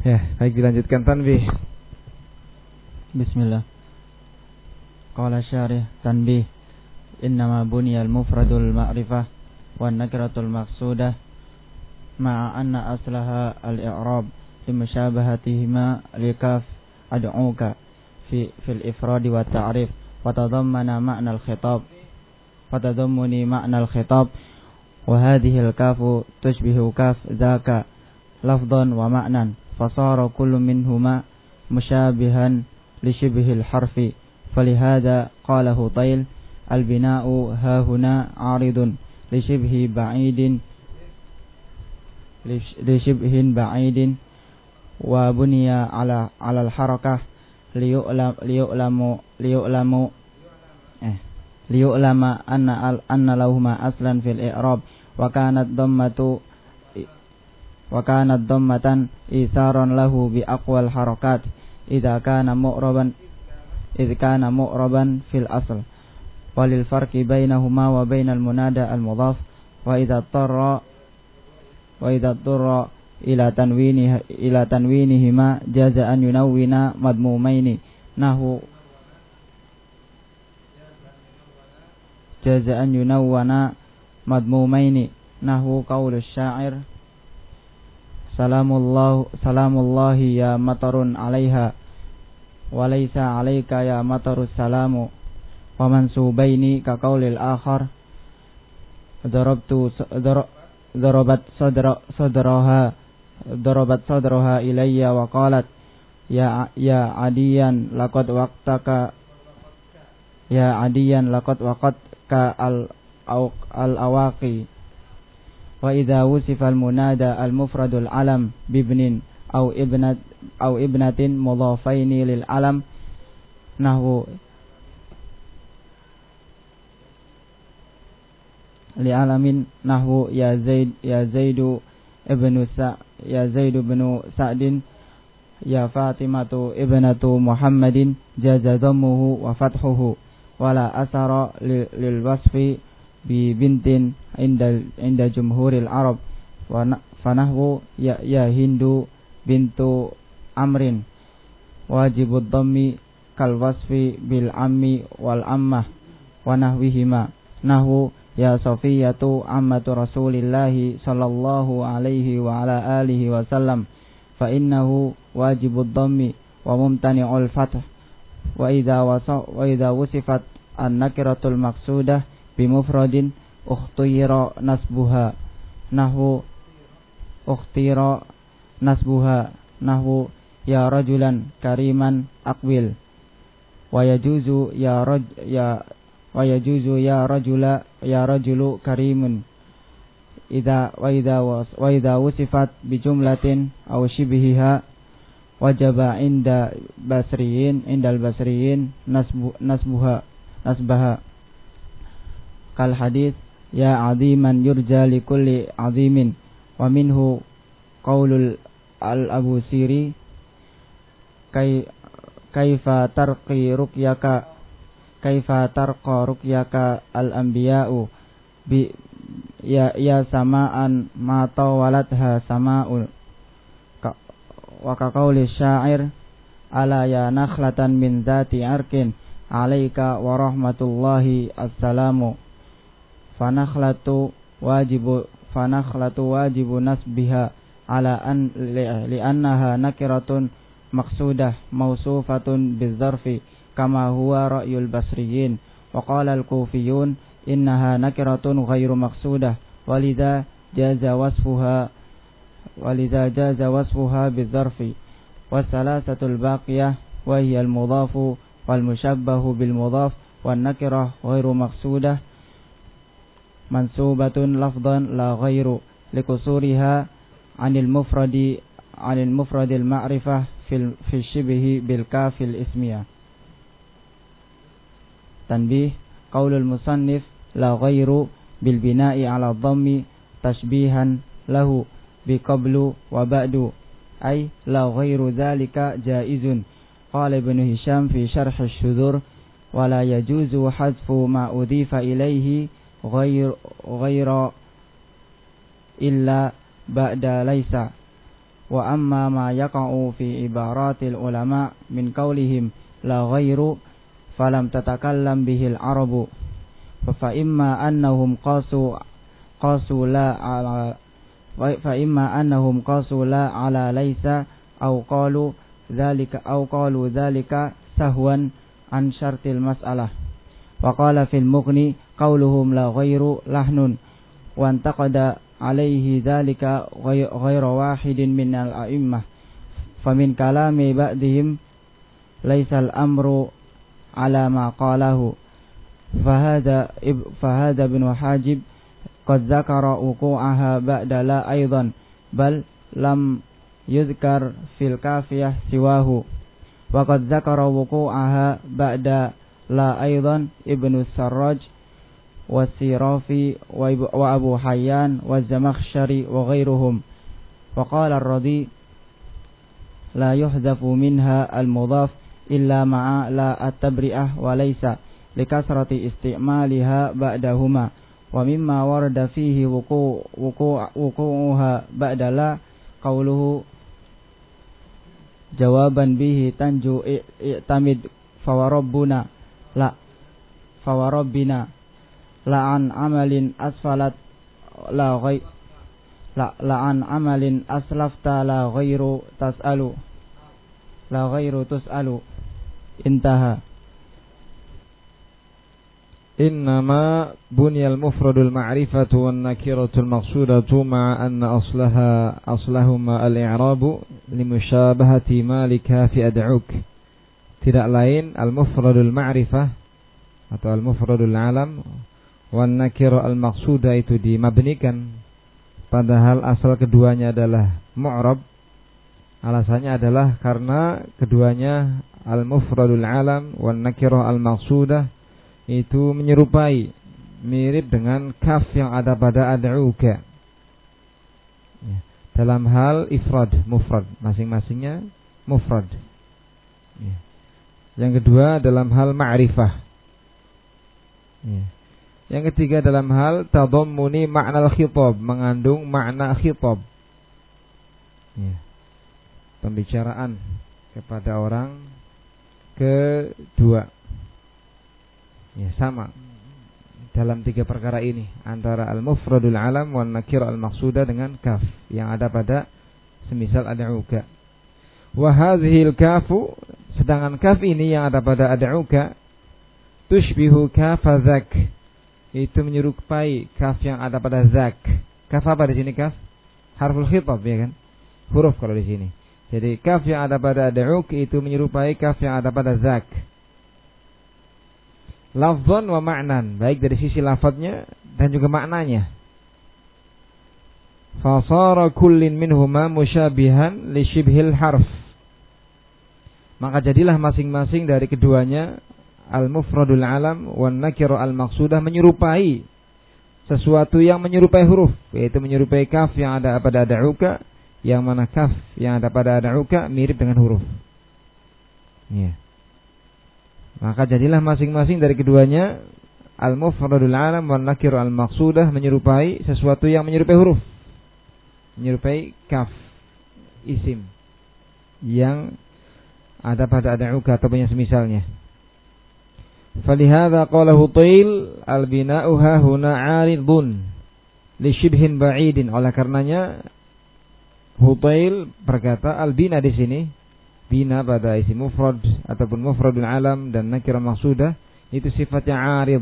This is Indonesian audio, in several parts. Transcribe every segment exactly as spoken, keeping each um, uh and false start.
Ya, baik, dilanjutkan tanbih. Bismillah. Qala syarih tanbih. Innama buniyal mufradul ma'rifah wan nakiratul maqsudah ma'a anna aslaha al-i'rab limusyabahatihima likaf ad'uka fi fil ifradi wa ta'rif wa tadammana ma'na al-khitab wa tadammuni ma'na al-khitab wa hadhihi al-kafu tushbihu kaf dhaka lafdhan wa ma'nan fasara kullu minhuma musyabihan li shibhil harfi falihada qalahu Tail al-bina'u hahuna 'aridun li shibhi ba'idin li shibhin ba'idin wa buniya 'ala 'ala al-harakah liyu'lam liyu'lamu liyu'lamu eh liyu'lama anna al anna lahuma aslan fil i'rab wa kanat dhammatu wa kanat dhammatan isaran lahu bi aqwal harakat idza kana mu'raban idza kana mu'raban fil asl walil farqi bainahuma wa bainal munada al mudhaf wa idza tarra wa idza tarra ila tanwinihi ila tanwinihima jaza an yunawwina madmumaini nahu jaza an yunawwana madmumaini nahu qaulus syair Salamullah salamullahi ya matarun 'alaiha wa laysa 'alaika ya matarus salamu wa mansubaini ka qaulil akhar darabtu darabat sadra sadraha darabat sadraha ilayya wa qalat ya ya adiyan laqad waqtaka ya adiyan laqad waqatka al al awaqi wa idza wusifa al munada al mufradul alam bibnin aw ibnat aw ibnatin mudhafaini lil alam nahwu li alamin nahwu ya zaid ya zaidu ibnu sa ya zaidu ibnu sa'din ya fatimatu ibnatu muhammadin jaza dhammuhu wa fathuhu wala asara lil wasfi bi bintin inda inda jumhuril arab wa fanahwu ya ya hindu bintu amrin wajibud dhammi kal wasfi bil ammi wal ammah wa nahwihima nahwu ya safiyatu ammatu rasulillahi sallallahu alaihi wa ala alihi wa sallam fa innahu wajibud dhammi wa mumtani'ul fath wa idza wasa wa idza wusifat an nakiratul maqsudah bimufradin ukhtira nasbuha nahwu ukhtira nasbuha nahwu ya rajulan kariman aqbil wa yajuzu ya raj ya wa yajuzu ya rajula ya rajulu karimun idza wa idza wa idza wusifat bi jumlatin aw shibhiha wajaba inda basriyin indal basriyin nasbu nasbuha nasbaha kal hadits ya aziman yurja li kulli azimin wa minhu qaulul al Abu Siri kay kaifa tarqi ruqyaka kaifa tarqa ruqyaka al anbiya'u bi ya ya samaan ma tawalatha sama'ul wa ka qauli syair ala ya nakhlatan min zati arkin alaika wa rahmatullahi assalamu fanakhlatu wajibu fanakhlatu wajibu nasbiha ala an li annaha nakiratun maqsudah mausufatun bidzarfi kama huwa ra'yul basriyin wa qala al-kufiyun innaha nakiratun ghairu maqsudah walidha jaza wasfuha walidha jaza wasfuha bidzarfi wasalasatul baqiyah wa hiya al-mudhafu wal mushabbahu bil mudhaf wan nakirah ghairu maqsudah mansubatun lafdhan la ghairu likusuriha 'anil mufradi 'anil mufradil ma'rifah fil fi shibhi bil kafil ismiyah. Tanbih qaulul musannif la ghairu bil bina'i 'ala dhammi tashbihan lahu bi qablu wa ba'du ay la ghairu dhalika jaizun qala ibnu Hisham fi syarh asy-syudzur wa la yajuzu hadfu ma udhifa ilaihi ghair ghaira illa ba'da laisa wa amma ma yaqa'u fi ibaratil ulama min qawlihim la ghairu falam tatakallam bihil arabu fa imma annahum qasu qasu la ala fa imma annahum qasu la ala laysa aw qalu dzalika aw qalu dzalika sahwan an syartil mas'alah. Wa qala fil mughni qauluhum la ghairu lahnun wa antaqada alaihi dzalika ghairu wahidin minal a'immah famin kalami ba'dihim laisal amru ala ma qalahu fahada fahada bin Hajib qad dzakara wuqu'aha ba'da la aidan bal lam yuzkar fil kafiyah siwahu wa qad dzakara wuqu'aha ba'da la aidan Ibnu Sarraj wa Sirafi wa Abu Hayyan wa Zamakhsyari wa ghairuhum. Wa qala ar-Radi la yuhzafu minha al-mudhaf illa ma'a la at-tabri'ah wa laysa likasrati istimaliha ba'dahuma wa mimma warada fihi wuqu' wuqu'uha ba'da la qawluhu jawaban bihi tanju i'tamid fawarabbuna la fawarabbina la an amalin asfalat la ghai la la an amalin aslafta la ghairu tasalu la ghairu tusalu intaha. Innama bunyal mufradul ma'rifatu wan nakiratul maqsudatu ma'a anna aslaha aslahuma al-i'rabu limushabahati malika fi ad'uk. Tidak lain al-mufradul ma'rifah atau al-mufradul alam wan nakira al-maqsuda itu dimabnikan padahal asal keduanya adalah mu'rab. Alasannya adalah karena keduanya al-mufradul alam wan nakira al-maqsuda itu menyerupai, mirip dengan kaf yang ada pada ad'uka ya, dalam hal ifrad, mufrad, masing-masingnya mufrad ya. Yang kedua dalam hal ma'rifah ya. Yang ketiga dalam hal tadammuni makna al-khitab, mengandung makna khitab ya. Pembicaraan kepada orang kedua ya, sama dalam tiga perkara ini antara al-mufradul alam wan nakir al-maqsuda dengan kaf yang ada pada semisal ad'uka. Wa hadhil kafu, sedangkan kaf ini yang ada pada ad'uka tushbihu kafa dzak, itu menyerupai kaf yang ada pada zak. Kaf apa di sini kaf? Harful khitab ya kan? Huruf kalau di sini. Jadi kaf yang ada pada ad'uk itu menyerupai kaf yang ada pada zak. Lafzan wa ma'nan, baik dari sisi lafadznya dan juga maknanya. Fasara kullin minhuma musyabihan li syibhil harf, maka jadilah masing-masing dari keduanya al-mufradul alam wan nakira al-maqsudah menyerupai sesuatu yang menyerupai huruf, yaitu menyerupai kaf yang ada pada ad'uka, yang mana kaf yang ada pada ad'uka mirip dengan huruf ya. Maka jadilah masing-masing dari keduanya al-mufradul alam wan nakir al-maqsudah menyerupai sesuatu yang menyerupai huruf, menyerupai kaf isim yang ada pada ad'uka atau yang semisalnya. Falihadza qala Hutail al-bina'u ha huna 'aridun li shibhin ba'idin. Oleh karenanya Hutail berkata al-bina di sini, bina pada isim mufrad ataupun mufradul alam dan nakirah maqsudah itu sifatnya 'arid.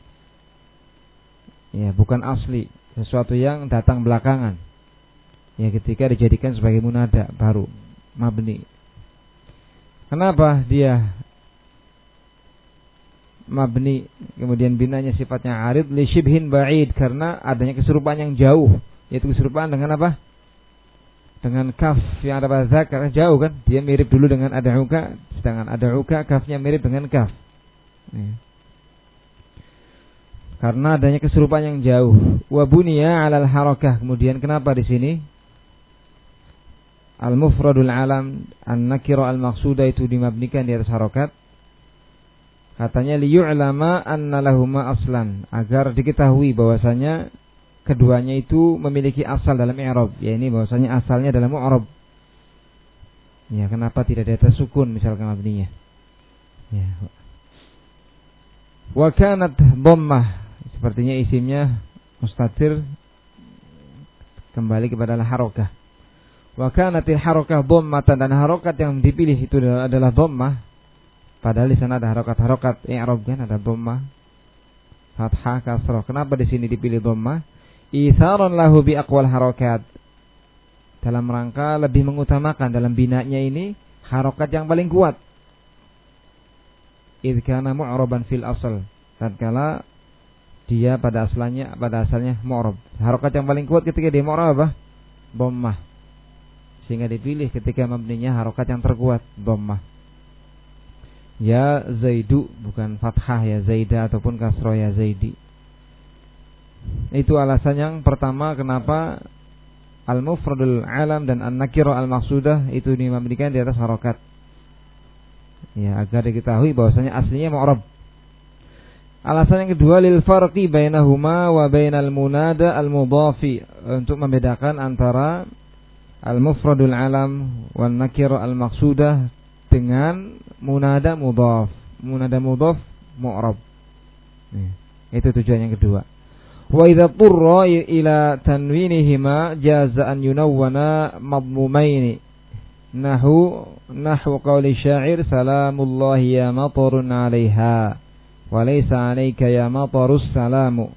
Ya, bukan asli, sesuatu yang datang belakangan. Ya, ketika dijadikan sebagai munada baru mabni. Kenapa dia mabni kemudian binanya sifatnya 'arid li syibhin ba'id? Karena adanya keserupaan yang jauh, yaitu keserupaan dengan apa? Dengan kaf yang ada pada zak, karena jauh kan, dia mirip dulu dengan ad'uka, sedangkan ad'uka kafnya mirip dengan kaf ya. Karena adanya keserupaan yang jauh. Wa buniya 'alal harakah, kemudian kenapa di sini al-mufradul alam an-nakira al-maqsuda itu dimabnikan di atas harakat? Katanya liyu'lama anna lahuma aslan, agar diketahui bahwasanya keduanya itu memiliki asal dalam i'rab, yakni bahwasanya asalnya dalam mu'rab. Ya, kenapa tidak di atas sukun misalkan mabninya? Ya. Wa kanat dhammah, sepertinya isimnya mustatir kembali kepada harakah. Wa kanatil harakah dhammatan, dan harokat yang dipilih itu adalah dhammah. Padahal di sana ada harokat-harokat i'rab kan, ada dhammah, fathah, kasrah. Kenapa di sini dipilih dhammah? Isaran lahu bi aqwal harakat. Dalam rangka lebih mengutamakan dalam binanya ini harokat yang paling kuat. Idh kana mu'raban fil asal. Tatkala dia pada asalnya pada asalnya mu'rab. Harokat yang paling kuat ketika dia mu'rab apa? Dhammah. Sehingga dipilih ketika mabninya harokat yang terkuat, dhammah. Ya Zaidu, bukan fathah ya Zaida ataupun kasroh ya Zaidi. Itu alasan yang pertama kenapa al-mufradul alam dan an-nakira al-maqsudah itu dimabnikan di atas harokat. Ya, agar diketahui bahwasanya aslinya mu'rab. Alasan yang kedua, lil farqi bainahuma wa bainal munada al-mudhafi, untuk membedakan antara al-mufradul alam wan nakira al-maqsudah dengan munada mudhaf. Munada mudhaf mu'rab. Ya, itu tujuan yang kedua. Wa idza turra ila tanwinihima jaza an yunawwana madmumaini nahu nahu qawli syair salamullahi ya matarun 'alaiha wa laysa 'alaika ya matarus salamu.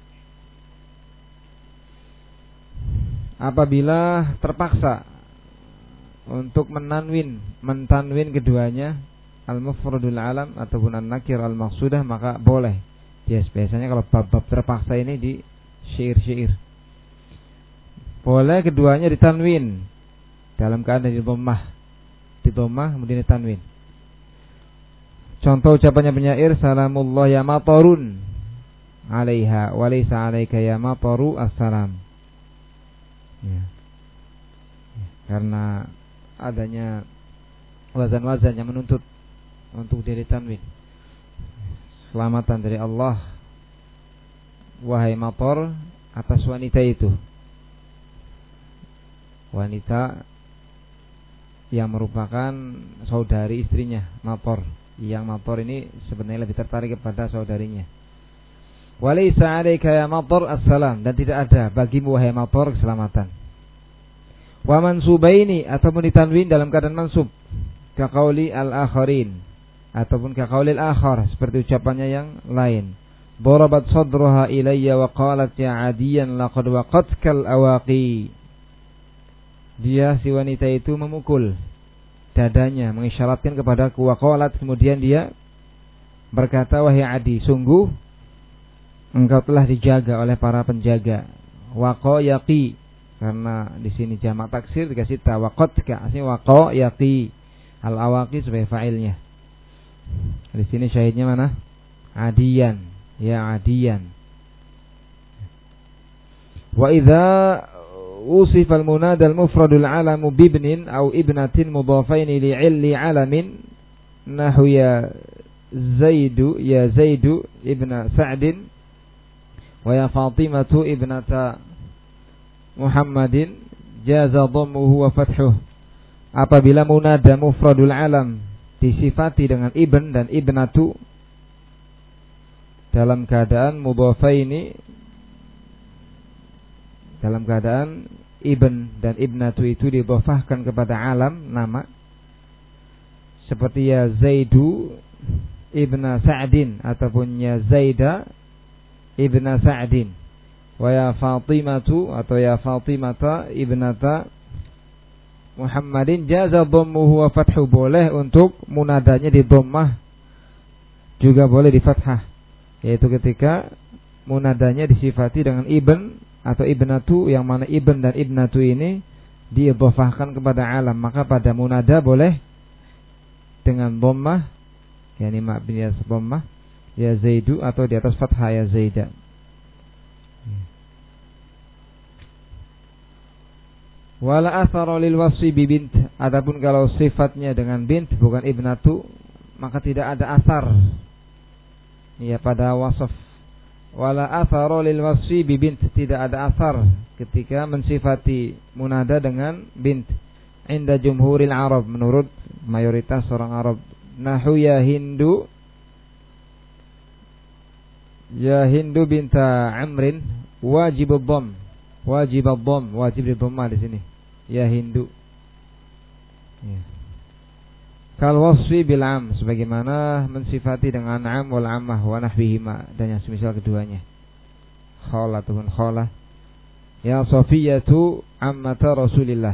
Apabila terpaksa untuk menanwin mentanwin keduanya, al-mufradul alam ataupun an-nakir al-maqsudah, maka boleh. Yes, biasanya kalau bab-bab terpaksa ini di syair-syair boleh keduanya ditanwin dalam keadaan di dhammah, di dhammah kemudian ditanwin. Contoh ucapannya penyair, salamullah ya matarun 'alaiha wa laysa 'alaika ya mataru assalam. Ya. Karena adanya wazan-wazan yang menuntut untuk dia ditanwin. Selamatan dari Allah, wahai matar, atas wanita itu, wanita yang merupakan saudari istrinya matar. Yang matar ini sebenarnya lebih tertarik kepada saudarinya. Walaysa 'alaika ya matar assalam, dan tidak ada bagimu wahai matar keselamatan. Wa mansubaini, ataupun ditanwin dalam keadaan mansub, ka qauli al-akharin, ataupun ka qauli al-akhar, seperti ucapannya yang lain. Darabat sadraha ilayya wa qalat ya adiyan laqad waqatkal awaqi. Dia, si wanita itu, memukul dadanya, mengisyaratkan kepadaku. Wa qalat, kemudian dia berkata, wahai Adi, sungguh engkau telah dijaga oleh para penjaga. Waqa yaqi, karena di sini jamak taksir dikasih ta, waqatka, asli waqa yaqi, al awaqi sebagai fa'ilnya. Di sini syahidnya mana? Adiyan. Ya adiyan. Wa idza usifa al-munada al-mufradul alamu bibnin aw ibnatin mudhafaini li'illi alamin nahu ya Zaidu ya Zaidu ibna Sa'din wa ya Fatimatu ibnata Muhammadin jaza dhammuhu wa fathuh. Apabila munada mufradul alam disifati dengan ibn dan ibnatu dalam keadaan mudhafaini, dalam keadaan ibn dan ibnatu itu didhafahkan kepada alam nama, seperti ya Zaidu ibna Sa'din ataupun ya Zaida ibna Sa'din, wa ya Fatimatu atau ya Fatimata ibnata Muhammadin jaza dhammuhu wa fathu, boleh untuk munadanya di dhammah, juga boleh di fathah, yaitu ketika munadanya disifati dengan ibn atau ibnatu, yang mana ibn dan ibnatu ini diidhafahkan kepada alam, maka pada munada boleh dengan dhammah, yakni mabni atas dhammah ya Zaidu, atau di atas fathah ya Zaida. Wala athara lil wasfi bi bint, adapun kalau sifatnya dengan bint bukan ibnatu, maka tidak ada asar ya pada wasf. Wala athara lil wasfi bi bint, tidak ada asar ketika mensifati munada dengan bint. inda jumhuril Arab, menurut mayoritas orang Arab. Nahu ya Hindu, ya Hindu binta Amrin wajib dhamm, wajib dhamm, wajib didhamma di sini. Ya Hindu. Ya. Kal wasfi bil am, sebagaimana mensifati dengan am wal ammah wa nahwihima, dan yang semisal keduanya. Khala ataupun khala. Ya Safiyatu ammata Rasulillah.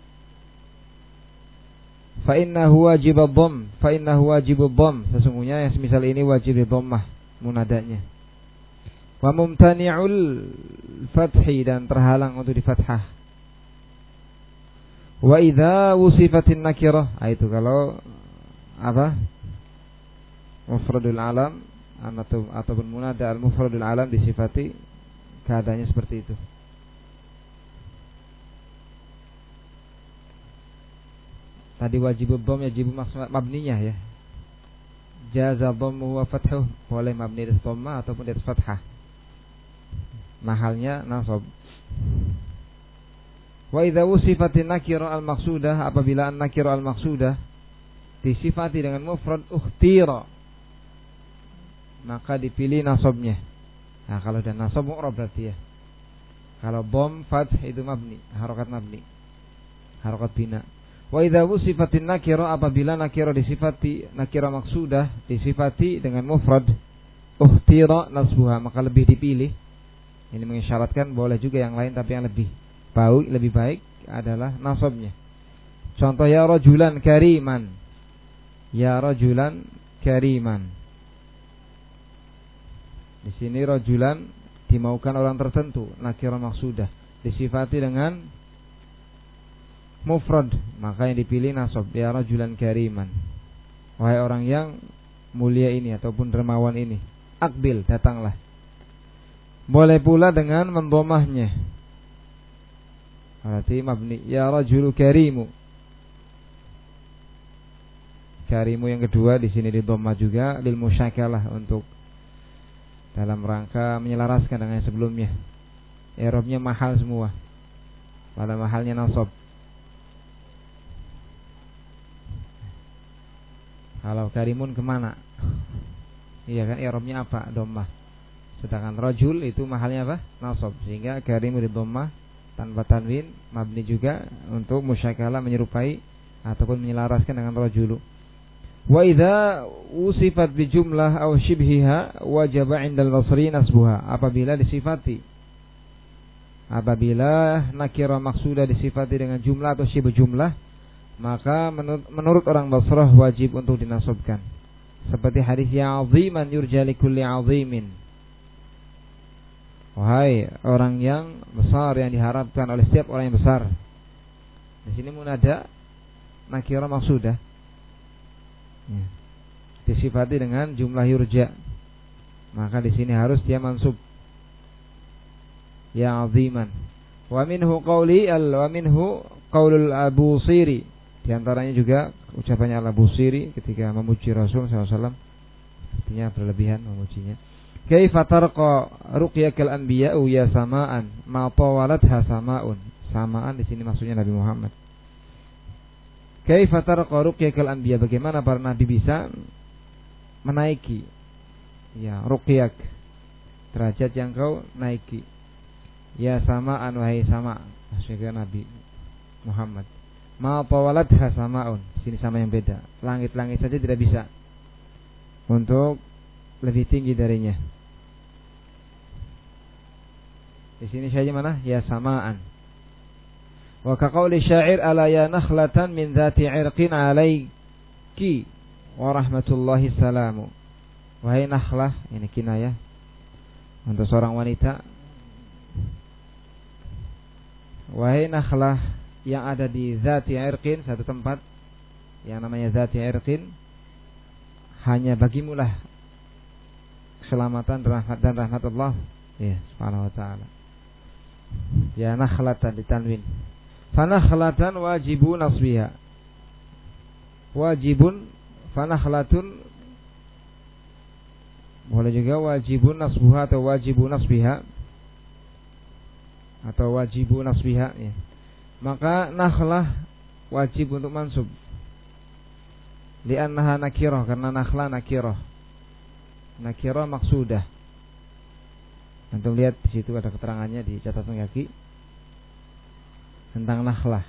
Fa innahu wajib dhamm, fa innahu wajib dhamm, sesungguhnya yang semisal ini wajib dhammah munadanya. Wa mumtani'ul fathi, dan terhalang untuk di fathah. Wa idza wusifatin nakirah, itu kalau apa? Mufradul alam atau ataupun munada al mufradul alam disifati, keadaannya seperti itu. Tadi wajib dhamm yajibu mabniyah ya. Jaza dhammu wa fathuh, boleh mabni di dhamma ataupun di fathah. Mahalnya nasab. Wa idza wusifatin nakira al-maqsudah, apabila an-nakira al-maqsudah disifati dengan mufrad ukhtira, maka dipilih nasabnya. Nah, kalau dan nasab mu'rab berarti ya. Kalau dhamma fath itu mabni, harakat mabni. Harakat bina. Wa idza wusifatin nakira, apabila nakira disifati, nakira maqsudah disifati dengan mufrad ukhtira nasbuha, maka lebih dipilih. Ini mengisyaratkan boleh juga yang lain, tapi yang lebih baik, lebih baik adalah nasabnya. Contoh ya rajulan kariman, ya rajulan kariman. Di sini rajulan dimaukan orang tertentu, nakira maksudah disifati dengan mufrad, maka yang dipilih nasab, ya rajulan kariman, wahai orang yang mulia ini ataupun dermawan ini. Akbil, datanglah. Boleh pula dengan mendhamahnya, berarti mabni, ya rajulu karimu. Karimu yang kedua di sini didhammah juga lil musyakalah, untuk dalam rangka menyelaraskan dengan yang sebelumnya. I'rabnya mahal semua, pada mahalnya nasab. Kalau karimun kemana? Iya kan, i'rabnya apa? Dhammah. Sedangkan rajul itu mahalnya apa? Nasab. Sehingga karimu didhammah tanpa tanwin, mabni juga untuk musyakalah, menyerupai ataupun menyelaraskan dengan rajulu. Wa idza usifat bi jumlah aw shibhiha wajaba 'indal basri nasbuha, apabila disifati, apabila nakira maksudah disifati dengan jumlah atau syibh jumlah, maka menurut, menurut orang Basrah wajib untuk dinasabkan. Seperti hadis ya 'aziman yurja li kulli 'azimin, wahai orang yang besar yang diharapkan oleh setiap orang yang besar. Di sini munada nakira maksudah ya, disifati dengan jumlah yurja, maka di sini harus dia mansub, ya 'aziman. Wa minhu qauli al wa minhu qaulul Abu Siri, di antaranya juga ucapannya Al-Abu Siri ketika memuji Rasul sallallahu alaihi wasallam, artinya berlebihan memujinya. Kaifa tarqa ruqyakal anbiya'u ya sama'an ma tawalatha sama'un. Samaan di sini maksudnya Nabi Muhammad. Kaifa tarqa ruqyakal anbiya, bagaimana para nabi bisa menaiki ya ruqyak, derajat yang kau naiki. Ya sama'an, wahai sama, maksudnya Nabi Muhammad. Ma tawalatha sama'un, sini sama yang beda. Langit-langit saja tidak bisa untuk lebih tinggi darinya. Di sini saja mana? Ya sama'an. Wa kaqauli syair ala ya nakhlatan min dzati 'irqin 'alaiki wa rahmatullahi salamu. Wahai nakhlah, ini kinayah untuk seorang wanita. Wahai nakhlah yang ada di dzati 'irqin, satu tempat yang namanya dzati 'irqin, hanya bagimulah keselamatan dan rahmat dan rahmat Allah ya subhanahu wa ta'ala. Ya nakhlatan ditanwin. Fanakhlatan wajibun nasbiha, wajibun fanakhlatun, boleh juga wajibun nasbuha atau wajibun nasbiha atau wajibun nasbiha ya. Maka nakhlah wajib untuk mansub. Li'annaha nakirah, karena nakhla nakirah. Nakirah maksudah. Antum lihat di situ ada keterangannya di catatan kaki tentang nakhlah.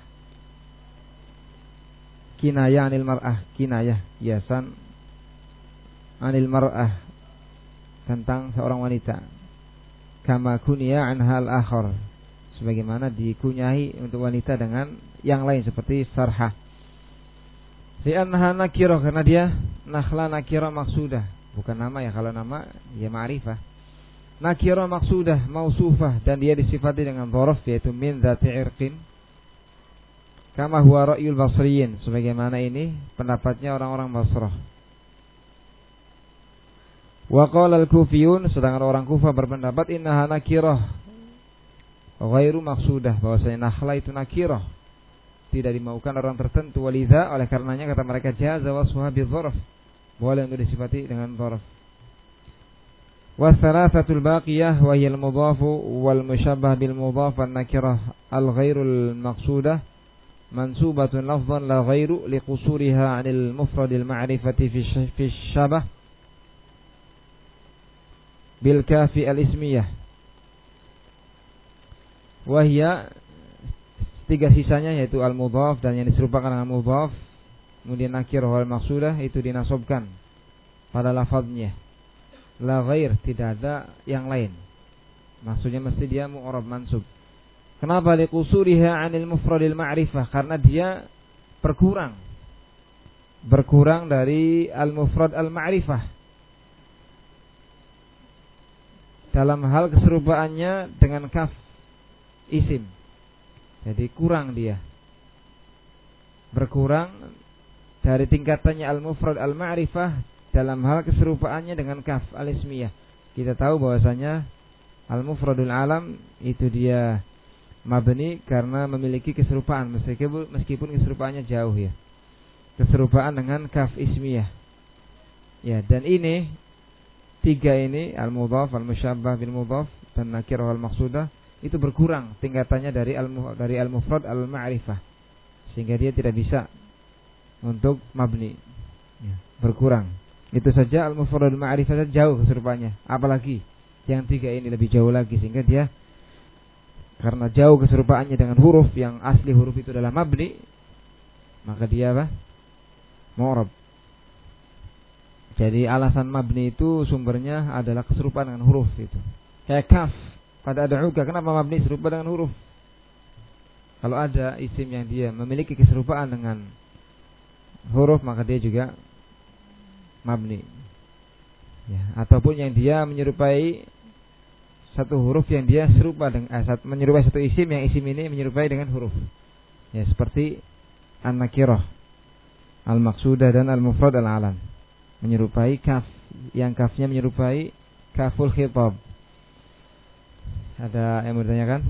Kinayah anil mar'ah, kinayah kiasan anil mar'ah, tentang seorang wanita. Kama kunya anhal akhar, sebagaimana dikunyahi untuk wanita dengan yang lain seperti sarhah. Li'annaha nakirah, karena dia nakhla nakirah maksudah, bukan nama ya, kalau nama ya ma'rifah. Nakirah maksudah mausufah, dan dia disifati dengan dhorof, yaitu min dzati irqin. Kama huwa ra'yul basriyin, sebagaimana ini pendapatnya orang-orang Basrah. Wa qala al-kufiyun, sedangkan orang Kufah berpendapat innaha nakirah ghairu maksudah, bahwasanya nakhla itu nakirah, tidak dimaukan orang tertentu. Walidha, oleh karenanya kata mereka jaza wasfuha bidzarf, boleh untuk disifati dengan dzarf. Wasalatsatul baqiyah wa hiya al-mudhafu wal musyabbah bil mudhaf an nakirah al ghairul maqsudah mansubatun lafdhan la ghairu liqusuriha 'anil mufradil ma'rifati fi syabah bil kafi al ismiyah. Wa hiya, tiga sisanya yaitu al mudhaf dan yang diserupakan dengan mudhaf, kemudian nakirah wal maqsudah itu dinasabkan pada lafadznya. La ghair, tidak ada yang lain. Maksudnya mesti dia mu'rab mansub. Kenapa? Liqusuriha 'anil mufradil ma'rifah, karena dia berkurang. Berkurang dari al-mufrad al-ma'rifah. Dalam hal keserupaannya dengan kaf isim. Jadi kurang dia. Berkurang dari tingkatannya al-mufrad al-ma'rifah dalam hal keserupaannya dengan kaf al-ismiyah. Kita tahu bahwasanya al-mufradul alam itu dia mabni karena memiliki keserupaan, meskipun meskipun keserupaannya jauh ya. Keserupaan dengan kaf ismiyah. Ya, dan ini tiga ini al-mudhaf, al-musyabbah bil mudhaf dan nakirah wal maqsudah itu berkurang tingkatannya dari al dari al-mufrad al-ma'rifah, sehingga dia tidak bisa untuk mabni. Ya, berkurang. Itu saja al-mufradul ma'rifah jauh keserupaannya, apalagi yang tiga ini lebih jauh lagi, sehingga dia karena jauh keserupaannya dengan huruf yang asli huruf itu adalah mabni, maka dia apa? Mu'rab. Jadi alasan mabni itu sumbernya adalah keserupaan dengan huruf itu. Kayak kaf pada ad'uka, kenapa mabni serupa dengan huruf? Kalau ada isim yang dia memiliki keserupaan dengan huruf, maka dia juga mabni. Ya, ataupun yang dia menyerupai satu huruf yang dia serupa dengan eh, menyerupai satu isim yang isim ini menyerupai dengan huruf. Ya, seperti an-nakirah, al-maqsudah dan al-mufrad al-alam. Menyerupai kaf, yang kafnya menyerupai kaful khitab. Ada yang mau ditanyakan?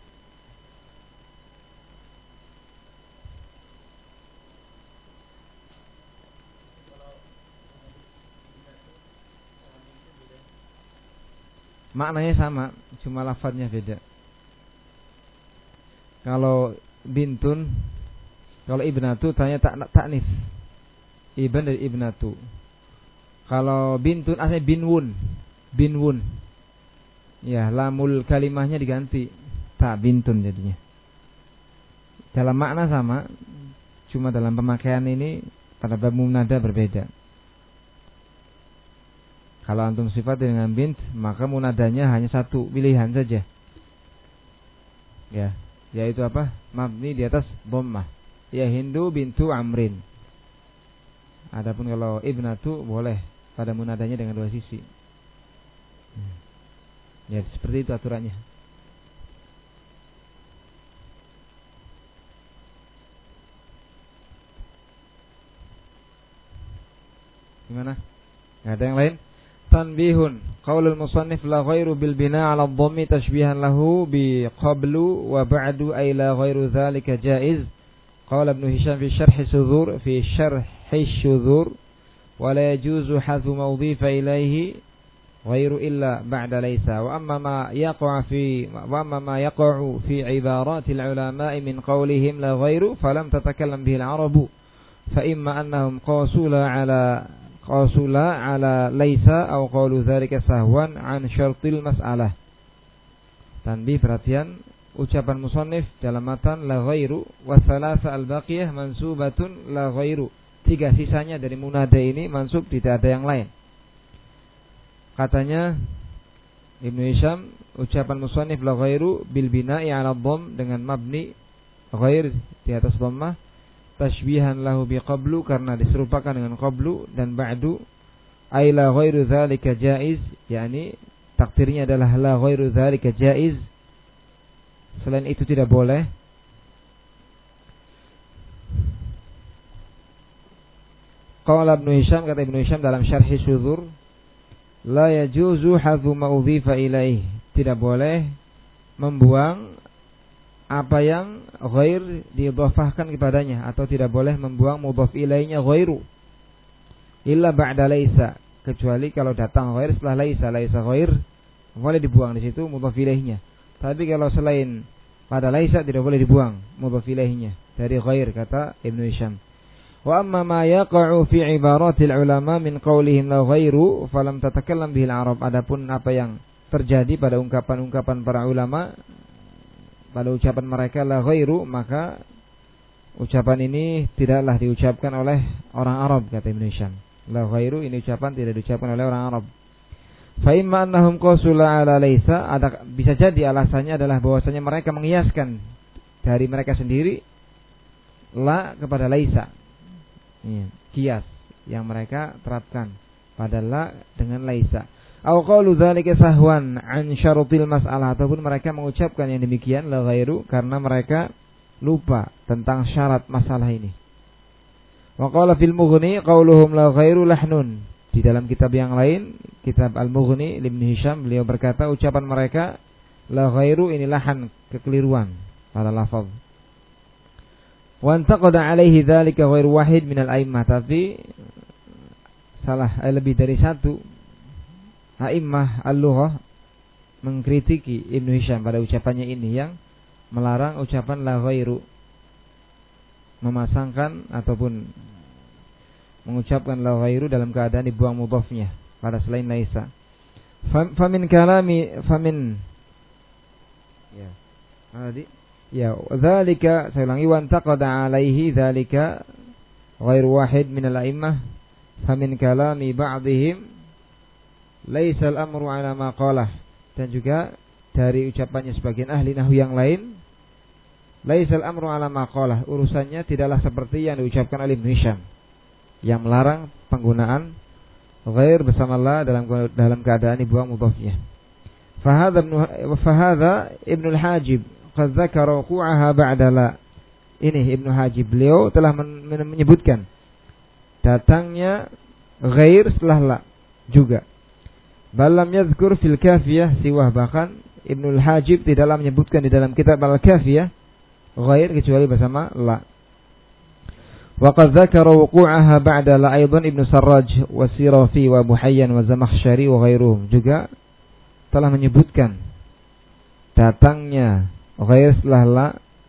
Maknanya sama, cuma lafadznya beda. Kalau bintun, kalau ibnatu tanya tak taknis. Ibn dari ibnatu. Kalau bintun aslinya binwun, binwun. Ya, lamul kalimahnya diganti tak bintun jadinya. Dalam makna sama, cuma dalam pemakaian ini pada bab munada berbeda. Kalau antum sifat dengan bint, maka munadanya hanya satu pilihan saja. Ya, yaitu apa? Mabni di atas dhammah. Ya Hindu bintu Amrin. Adapun kalau ibnatu boleh pada munadanya dengan dua sisi. Ya, seperti itu aturannya. Gimana? Enggak ada yang lain? Tanbihun, qaulul musannif la ghairu bil bina' 'ala dhammi tashbihan lahu bi qablu wa ba'du ay la ghairu dzalika jaiz. Qala Ibnu Hisham fi syarh syudhur fi syarh syudhur wa la yajuzu hadhu mawdhifa ilayhi ghairu illa ba'da laysa. Wa amma ma yaqa'u fi wa amma ma yaqa'u fi ibaratil ulama'i min qawlihim la ghairu falam tatakallam bihi al-arabu fa imma annahum qasula ala qasula ala laysa aw qalu dzalika sahwan an syartil mas'alah. Tanbih, perhatian, ucapan musannif dalam matan la ghairu wa thalatha al-baqiyah mansubatun la ghairu. Tiga sisanya dari munada ini mansub, tidak ada yang lain. Katanya Ibnu Hisham, ucapan musannif la ghairu bil bina'i 'ala dhamm, dengan mabni ghair di atas dhammah, tashbihan lahu bi qablu, karena diserupakan dengan qablu, dan ba'du ay la ghairu dzalika jaiz, yakni takdirnya adalah la ghairu dzalika jaiz, selain itu tidak boleh. Qala Ibnu Hisham, kata Ibnu Hisham dalam Syarh Syudzur, la yajuzu hadzu ma udhifa ilaih, tidak boleh membuang apa yang ghair diidhafahkan kepadanya, atau tidak boleh membuang mudhaf ilaihnya ghairu illa ba'da laisa, kecuali kalau datang ghair setelah laisa. Laisa ghair boleh dibuang di situ mudhaf ilaihnya, tapi kalau selain pada laisa tidak boleh dibuang mudhaf ilaihnya dari ghair, kata Ibnu Hisham. Wa amma ma yaqa'u fi ibaratil ulama min qawlihim la ghairu falam tatakallam bihil arab, adapun apa yang terjadi pada ungkapan-ungkapan para ulama, pada ucapan mereka la ghairu, maka ucapan ini tidaklah diucapkan oleh orang Arab, kata Ibnu Hisham. La ghairu ini ucapan tidak diucapkan oleh orang Arab. Fa imma annahum qasula ala laisa, ada bisa jadi alasannya adalah bahwasanya mereka mengiaskan dari mereka sendiri la kepada laisa. Iya, kias yang mereka terapkan pada la dengan laisa. Au qalu dzalika sahwan an syaratil mas'alah, ataupun mereka mengucapkan yang demikian la ghairu karena mereka lupa tentang syarat masalah ini. Wa qala fil Mughni qauluhum la ghairu lahnun. Di dalam kitab yang lain, kitab Al-Mughni Ibnu Hisham, beliau berkata ucapan mereka la ghairu ini lahan, kekeliruan pada lafaz. Wa antaqada alaihi dzalika ghairu wahid minal a'immah, tapi salah eh, lebih dari satu a'immah al-lughah mengkritiki Ibnu Hisham pada ucapannya ini, yang melarang ucapan la ghairu, memasangkan ataupun mengucapkan la ghairu dalam keadaan dibuang mudhafnya pada selain laisa. Famin kalami famin ya tadi ya dzalika, saya ulangi, wa antaqada alaihi dzalika ghairu wahid minal a'immah famin kalami ba'dihim laisa al-amru ala ma qalah, dan juga dari ucapannya sebagian ahli nahwu yang lain, laisa al-amru ala ma qalah, urusannya tidaklah seperti yang diucapkan oleh Ibnu Hisham yang melarang penggunaan ghair bersama la dalam dalam keadaan dibuang mudhafnya. Fa hadza ibnu fa hadza Ibnu al-Hajib qad dzakara wuqu'aha ba'da la. Ini Ibnu Hajib, beliau telah menyebutkan datangnya ghair setelah la juga. Balam yadhkur fil kafiyah siwah, bahkan Ibnu al-Hajib tidaklah menyebutkan di dalam kitab al-kafiyah ghair kecuali bersama la. Wa qad dzakara wuqu'aha ba'da la aidan Ibnu Sarraj wa Sirafi wa Abu Hayyan wa Zamakhsyari wa ghairuhum, juga telah menyebutkan datangnya ghair setelah la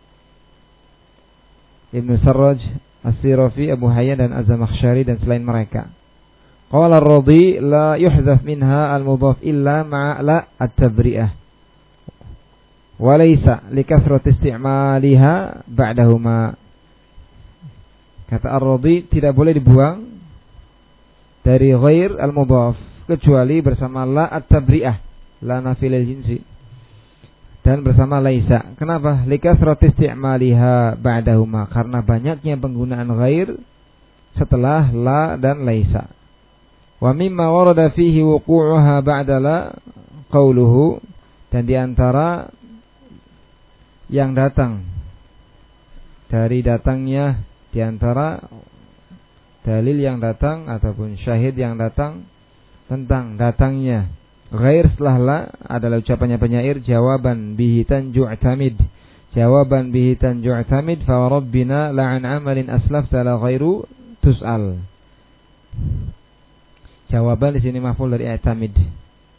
Ibnu Sarraj, As-Sirafi, Abu Hayyan dan Az-Zamakhsyari dan selain mereka. Qala ar-Radi la yuhdhaf minha al-mudhaf illa ma'a la at-tabri'ah wa laysa likathrati isti'maliha ba'dahuma. Kata ar-Radi, tidak boleh dibuang dari ghair al-mudhaf kecuali bersama la at-tabri'ah, la nafil al-jinsi, dan bersama laisa. Kenapa? Likathrati isti'maliha ba'dahuma, karena banyaknya penggunaan ghair setelah la dan laisa. Wa mimma warada fihi wuqu'uha ba'da la qauluhu, dan di antara yang datang dari datangnya, di antara dalil yang datang ataupun syahid yang datang tentang datangnya ghair setelah la adalah ucapannya penyair, jawaban bihi tanju'tamid, jawaban bihi tanju'tamid fa rabbina la'an amalin aslafta la ghairu tus'al. Jawaban di sini maf'ul dari i'tamid,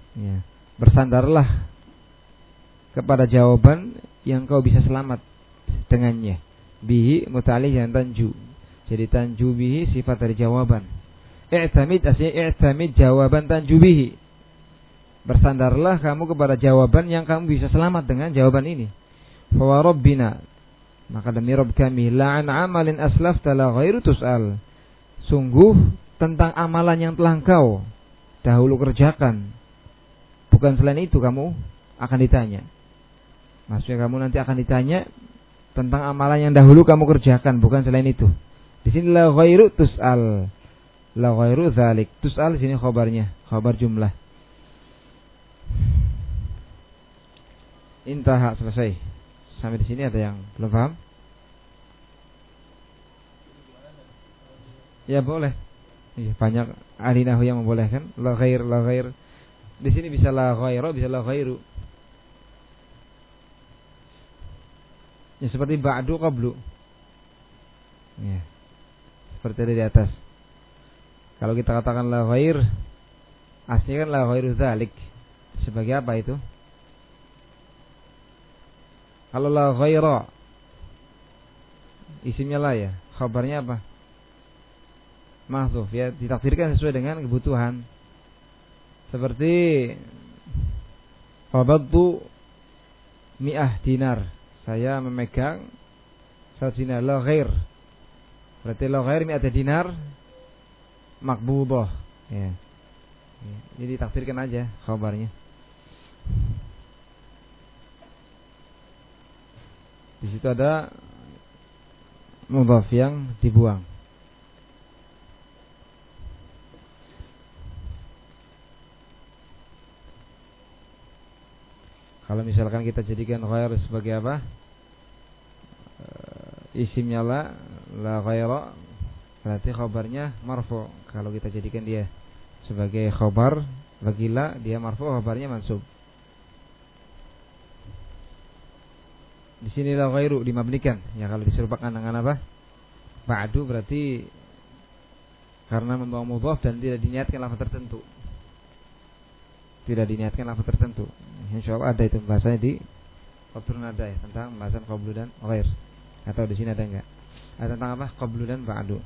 Ya. Bersandarlah kepada jawaban yang kau bisa selamat dengannya. Bihi muta'alliq yang tanju. Jadi tanju bihi sifat dari jawaban. I'tamid aslinya i'tamid jawaban tanju bihi. Bersandarlah kamu kepada jawaban yang kamu bisa selamat dengan jawaban ini. Fa rabbina, maka demi Rabb kami, la'an amalin aslafta la ghairu tus'al. Sungguh tentang amalan yang telah engkau dahulu kerjakan, bukan selain itu kamu akan ditanya. Maksudnya kamu nanti akan ditanya tentang amalan yang dahulu kamu kerjakan, bukan selain itu. Di sini la ghairu tus'al. La ghairu dzalik. Tus'al di sini khabarnya, khabar jumlah. Intaha, selesai. Sampai di sini ada yang belum paham? Ya boleh. Iya, banyak ahli nahwu yang membolehkan la ghair la ghair. Di sini bisa la ghairu, bisa la ghairu. Ya seperti ba'du qablu. Ya. Seperti ada di atas. Kalau kita katakan la ghair, aslinya kan la ghairu dzalik. Sebagai apa itu? Kalau la ghaira, isimnya la ya, khabarnya apa? Mahdzuf, ya, ditakdirkan sesuai dengan kebutuhan. Seperti qabadtu mi'ah dinar. Saya memegang satu dinar, la ghair. Berarti la ghair mi'ah dinar maqbudah. Ya. Jadi takdirkan aja khabarnya. Di situ ada mudhaf yang dibuang. Kalau misalkan kita jadikan ghair sebagai apa? E, isimnya la, la ghaira, berarti khabarnya marfu. Kalau kita jadikan dia sebagai khabar, bagi la, dia marfu, khabarnya mansub. Di sini la ghairu dimabnikan. Ya kalau diserupakan dengan apa? Ba'du berarti karena membawa mudhaf dan tidak diniatkan lafaz tertentu. Tidak diniatkan lafaz tertentu. Insyaallah ada itu bahasanya di Qablun ada ya, tentang pembahasan qablu dan ghair. Atau di sini ada enggak? Ada tentang apa? Qablu dan ba'du.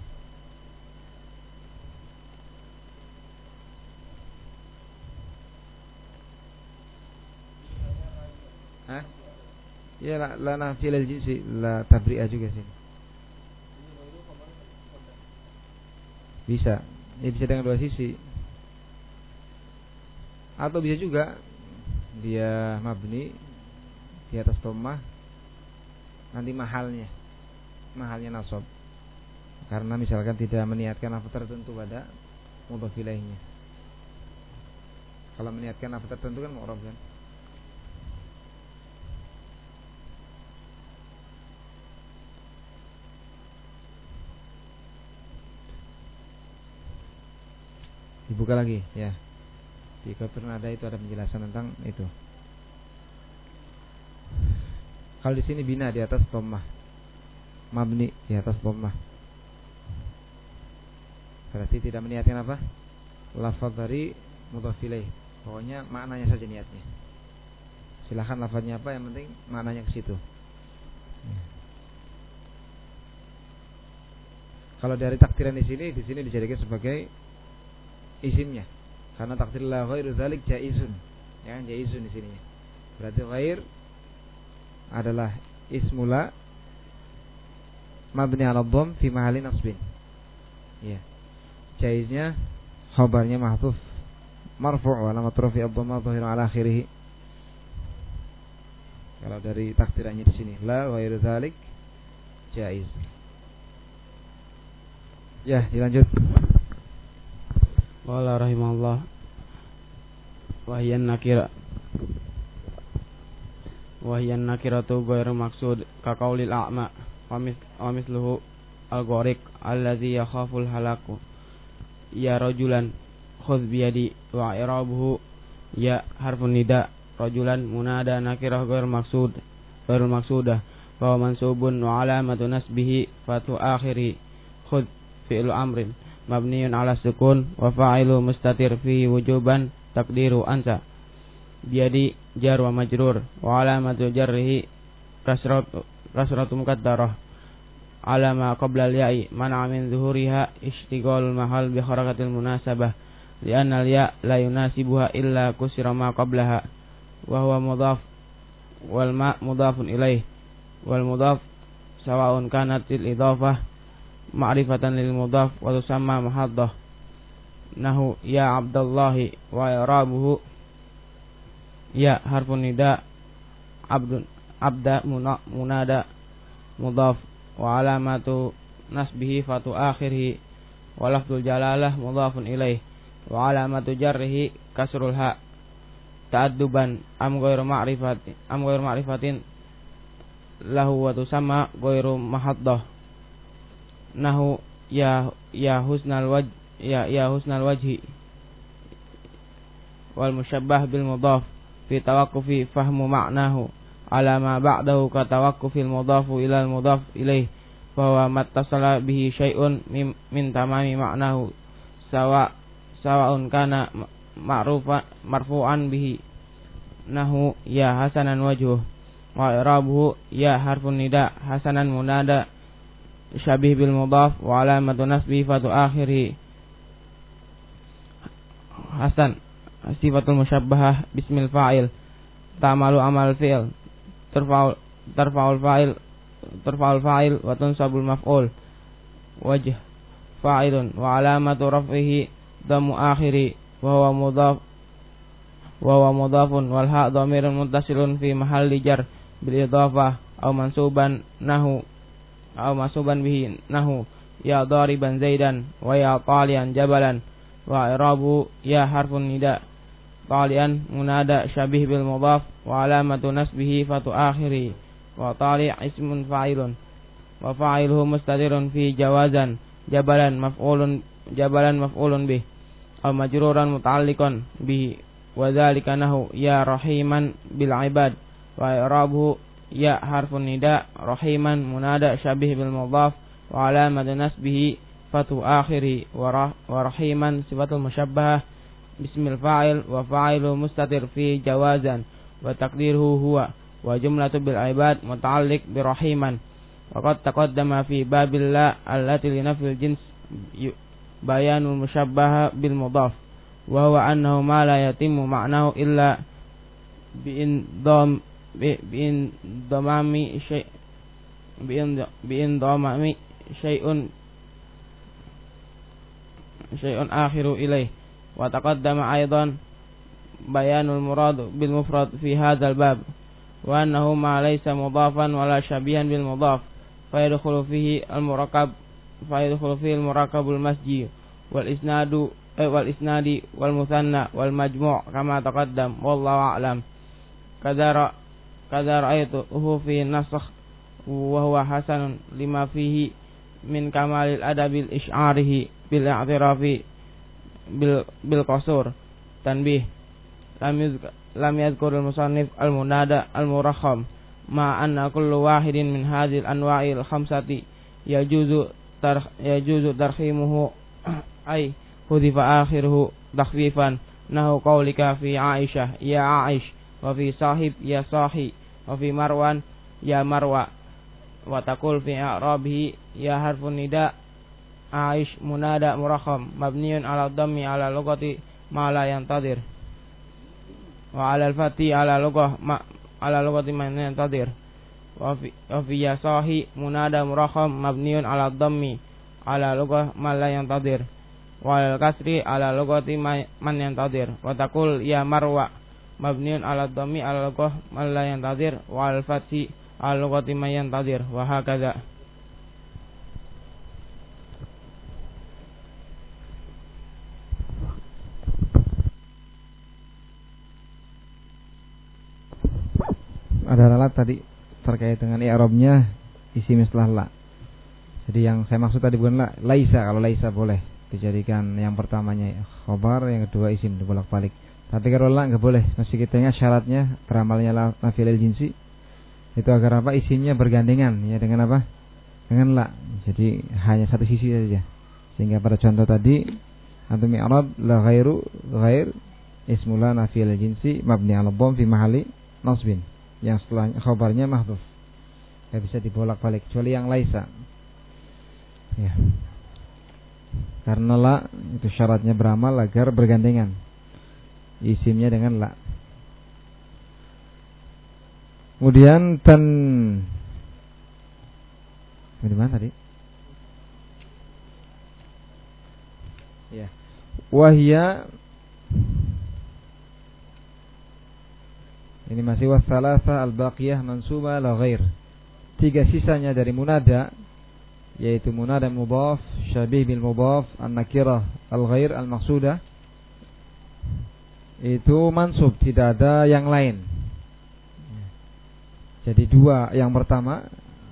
Hah? Ya la, la nafi lil jinsi, la tabri'ah juga sini. Bisa. Ya bisa dengan dua sisi. Atau bisa juga dia mabni di atas dhammah, nanti mahalnya mahalnya nasab, karena misalkan tidak meniatkan lafaz tertentu pada mudhaf ilaihnya. Kalau meniatkan lafaz tertentu kan mu'rab kan. Dibuka lagi ya. Di Qablun ada itu ada penjelasan tentang itu. Kalau di sini bina di atas dhammah, mabni di atas dhammah, berarti tidak meniatkan apa? Lafaz dari mudhaf ilaih. Pokoknya maknanya saja niatnya. Silakan lafaznya apa, yang penting maknanya ke situ. Kalau dari takdiran di sini, di sini dijadikan sebagai isimnya. Karena takdir la ghairu dzalik jaizun. Ya kan, jaizun di sini. Berarti ghair adalah ismula mabni 'ala dhamm fi mahalli nasbin. Ya. Jaiznya khabarnya mahdhuf marfu' wa alamat rafi' ad-dhamma dhahirun 'ala akhirih. Kalau dari takdirannya di sini la ghairu dzalik jaiz. Ya, dilanjut. Qala rahimahullah wa hiya nakira wa hiya nakiratu ghairu maqsud ka qaulil a'ma wa misluhu al-ghariq allazi yakhafu al-halaku ya rajulan khudh bi yadi wa i'rabuhu ya harfun nida rajulan munada nakirah ghairu maqsud ghairu maqsudah wa mansubun wa alamatu nasbihi fatu akhiri khudh fi'lu amrin mabniun ala sukun wa fa'ilu mustatir fi wujuban takdiru anta biadi jar wa majrur wa alamatu jarrihi kasratu kasratu muqaddarah ala ma qabla al-ya'i man'a min zuhuriha ishtighalul mahal bi harakatil munasabah li'anna al-ya' la yunasibuha illa kusira ma qablaha wa huwa mudhaf wal ma' mudhafun ilaih wal mudhaf sawa'un kanat al-idhafah ma'rifatan lil mudhaf wa tusamma mahaddah nahu ya abdallahi wa i'rabuhu ya harfun nida abdun abda munada mudhaf wa alamatu nasbihi fatu akhirhi wa lafzul jalalah mudhafun ilaih wa alamatu jarrihi kasrul ha ta'adduban am ghairu ma'rifati am ghairu ma'rifatin lahu wa tusamma ghairu mahaddah nahu ya ya husnal wajh ya ya husnal wajhi wal musyabbah bil mudhaf fi tawaqqufi fahmu ma'nahu ala ma ba'dahu ka tawaqqufil mudhafu ila al mudhaf ilaih fa huwa mattasala bihi syai'un min, min tamami ma'nahu sawa sawa'un kana ma'rufa marfu'an bihi nahu ya hasanan wajhuh wa i'rabuhu ya harfun nida hasanan munada syabih bil mudhaf wa alamatu nasbi fatu akhirih hasan sifatul musyabbahah bismil fa'il ta'malu amal fi'il tarfa'ul tarfa'ul fa'il tarfa'ul fa'il wa tunsabul maf'ul wajh fa'ilun wa alamatu raf'ihi dhammu akhiri wa huwa mudhaf wa huwa mudhafun wal ha' dhamirun muttasilun fi mahalli jar bil idhafah aw mansuban nahu aw mansuban bihi nahu ya dariban zaidan wa ya talian jabalan wa i'rabu ya harfun nida talian munada syabih bil mudhaf wa alamatu nasbihi fatu akhiri wa tali' ismun fa'ilun wa fa'iluhu mustatirun fi jawazan jabalan maf'ulun jabalan maf'ulun bih aw majruran muta'alliqan bihi wa dzalika nahu ya rahiman bil ibad wa i'rabuhu ya harfun nida rahiman munada syabih bil mudhaf wa alamatu nasbihi fatu akhiri wa rahiman sifatul musyabbahah bismil fa'il wa fa'ilu mustatir fi jawazan wa taqdiruhu huwa wa jumlatu bil ibad muta'alliq bi rahiman wa qad taqaddama fi babil la allati li nafil jins bayanul musyabbaha bil mudhaf wa huwa annahu ma la yatimmu ma'nahu illa bi indam bi in damami syai' bi in bi in damami syai'un syai'un akhiru ilaih wa taqaddama aidan bayanul murad bil mufrad fi hadzal bab wa annahu ma laysa mudhafan wala syabihan bil mudhaf fa yadkhulu fihi al murakkab fa yadkhulu fihi al murakkabul masji wal isnadu eh, wal isnadi wal muthanna wal majmu' kama taqaddam wallahu a'lam kadara kadara ayatu fi nasakh wa huwa hasanun lima fihi min kamalil adabil isy'arihi bil i'tirafi bil bil qasur tanbih lam yuzkar lam yadhkur al musannif al munada al murakham ma anna kullu wahidin min hadhil anwa'il khamsati yajuzu tar yajuzu tarhimuhu ay hudifa akhiruhu takhfifan nahu qaulika fi Aisyah ya Aish wa fi sahib ya sahi wa fi Marwan ya Marwa wa taqul fi i'rabihi ya harfun nida Aish munada murakham mabniun ala dhammi ala lughati ma la yantadir wa ala al-fati ala lughah ma ala lughati ma yantadir wa fi wa fi ya sahi munada murakham mabniun ala dhammi ala lughah ma la yantadir wa ala al-kasri ala lughati man yantadir wa taqul ya Marwa mabniun ala dhammi ala lughah ma la yantadir wa ala al-fati ala lughati man yantadir wa hakadha. Ada ralat tadi terkait dengan i'rabnya isim setelah la. Jadi yang saya maksud tadi bukan la, laisa. Kalau laisa boleh dijadikan yang pertamanya khabar, yang kedua isim dibolak-balik. Tapi kalau la enggak boleh. Mesti kita ingat syaratnya beramalnya la nafil jinsi. Itu agar apa? Isimnya bergandengan ya dengan apa? Dengan la. Jadi hanya satu sisi saja. Sehingga pada contoh tadi antum i'rab la ghairu ghair ismula nafiyal jinsi mabni 'ala dhamm fi mahalli nasbin. Yang setelah khabarnya mahdhuf. Enggak bisa dibolak-balik kecuali yang laisa. Ya. Karena la itu syaratnya beramal agar bergandengan isimnya dengan la. Kemudian tan di mana tadi? Ya. Wahya ini masih wasalasa al-baqiyah mansubah la ghair. Tiga sisanya dari munada yaitu munada mudhaf, syabih bil mudhaf, an-nakirah al-ghair al-maqsudah itu mansub, tidak ada yang lain. Jadi dua, yang pertama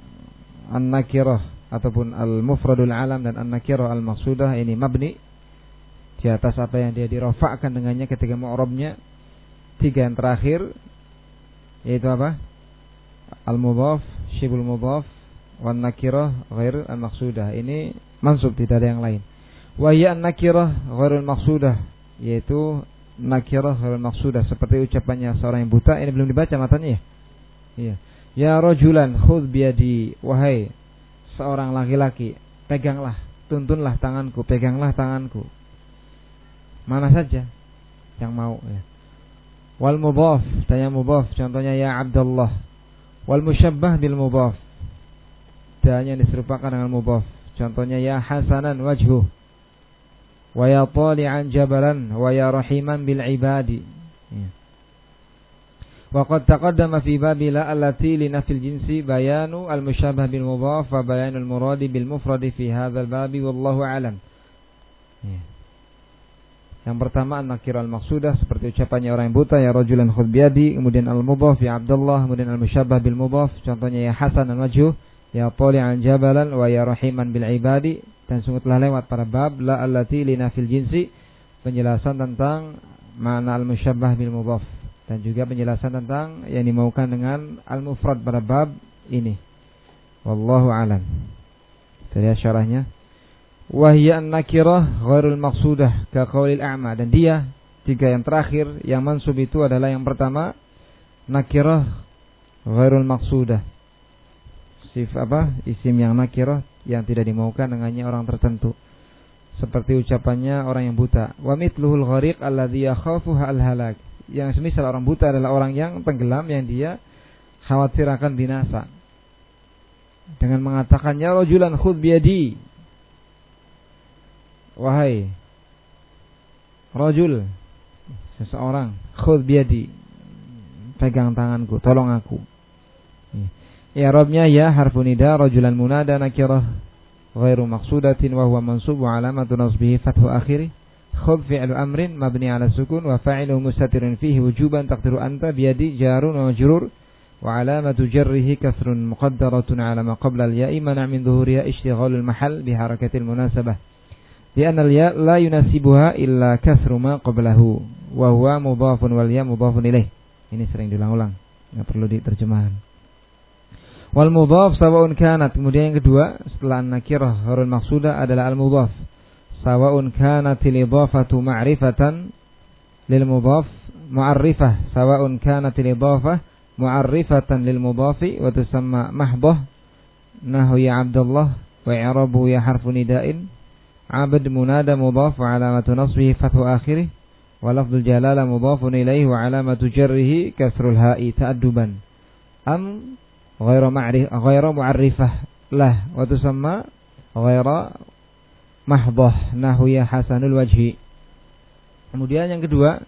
an-nakirah ataupun al-mufradul alam dan an-nakirah al-maqsudah ini mabni di atas apa yang dia dirafa'kan dengannya ketika mu'rabnya. Tiga yang terakhir yaitu apa? Al-mudhaf, syibul mudhaf, wan nakirah ghair al-maqsudah. Ini mansub, tidak ada yang lain. Wa hiya an-nakirah ghairul maqsudah, yaitu nakirah ghairul maqsudah seperti ucapannya seorang yang buta. Ini belum dibaca matanya ya? Iya. Ya rajulan khudh biyadi, wahai seorang laki-laki, peganglah, tuntunlah tanganku, peganglah tanganku. Mana saja yang mau ya. Wal mudhaf, tanya mudhaf, contohnya ya Abdullah. Wal musyabbah bil mudhaf, dan yang diserupakan dengan mudhaf, contohnya ya hasanan wajhuh, wa ya tali'an jabalan, wa ya rahiman bil ibadi. Ya. Wa qad taqaddama fi babi la allati li nafil jinsi bayanu al musyabbah bil mudhaf wa bayanul muradi bil mufradi fi hadzal babi wallahu a'lam. Ya. Yang pertama an-nakir al-maqsudah seperti ucapannya orang yang buta ya rajulan khudh biyadi, kemudian al-mudhaf ya Abdullah, kemudian al-musyabbah bil mudhaf contohnya ya hasan dan wajhuh, ya tali'an jabalan wa ya rahiman bil ibadi. Dan sungguh telah lewat pada bab la allati li nafil jinsi penjelasan tentang makna al-musyabbah bil mudhaf dan juga penjelasan tentang yang dimaukan dengan al-mufrad pada bab ini. Wallahu a'lam. Lihat syarahnya. Wahya an-nakirah ghairul maqsudah ka qaulil a'ma, dan dia tiga yang terakhir yang mansub itu adalah yang pertama nakirah ghairul maqsudah, sif apa isim yang nakirah yang tidak dimaukan dengannya orang tertentu seperti ucapannya orang yang buta. Wa mithluhul ghariq alladhi yakhafu al-halak, yang semisal orang buta adalah orang yang tenggelam yang dia khawatir akan binasa dengan mengatakannya rajulan khudh biyadi, wahai rajul seseorang, khudh biyadi, pegang tanganku, tolong aku. I'rabnya ya harfu nida rajulan munada nakirah ghairu maqsudatin wa huwa mansub wa alamatu nasbihi fathu akhirih. Khudh fi'lu amrin mabni 'ala sukun wa fa'iluhu mustatirun fihi wujuban taqdiru anta biyadi jarun wa majrur wa alamatu jarrihi kasrun muqaddaratun 'ala ma qabla al-ya'i mana' min dhuhuriha ishtighalul mahal bi harakatil munasabah. Li'anna al-ya' la yunasibuha illa kasru ma qablahu wa huwa mudhafun wal ya mudhafun ilaih. Ini sering diulang-ulang, enggak perlu diterjemahkan. Wal mudhaf sawa'un kanat, kemudian yang kedua setelah nakirah ghairul maqsudah adalah al mudhaf. Sawa'un kanatil idhafatu ma'rifatan lil mudhaf mu'arrifah, sawa'un kanatil idhafah mu'arrifatan lil mudhafi wa tusamma mahdhah nahu ya Abdullah wa i'rabu ya harfu nida'in. Abd munada mudhaf wa alamatu nasbihi fathu akhirih wa lafdzul jalala mudhafun ilaihi wa alamatu jarrihi kasrul ha'i ta'adduban. Am ghairu ma'rif ghairu mu'arrifah lah wa tusamma ghairu mahdhah nahu ya hasanul wajhi. Kemudian yang kedua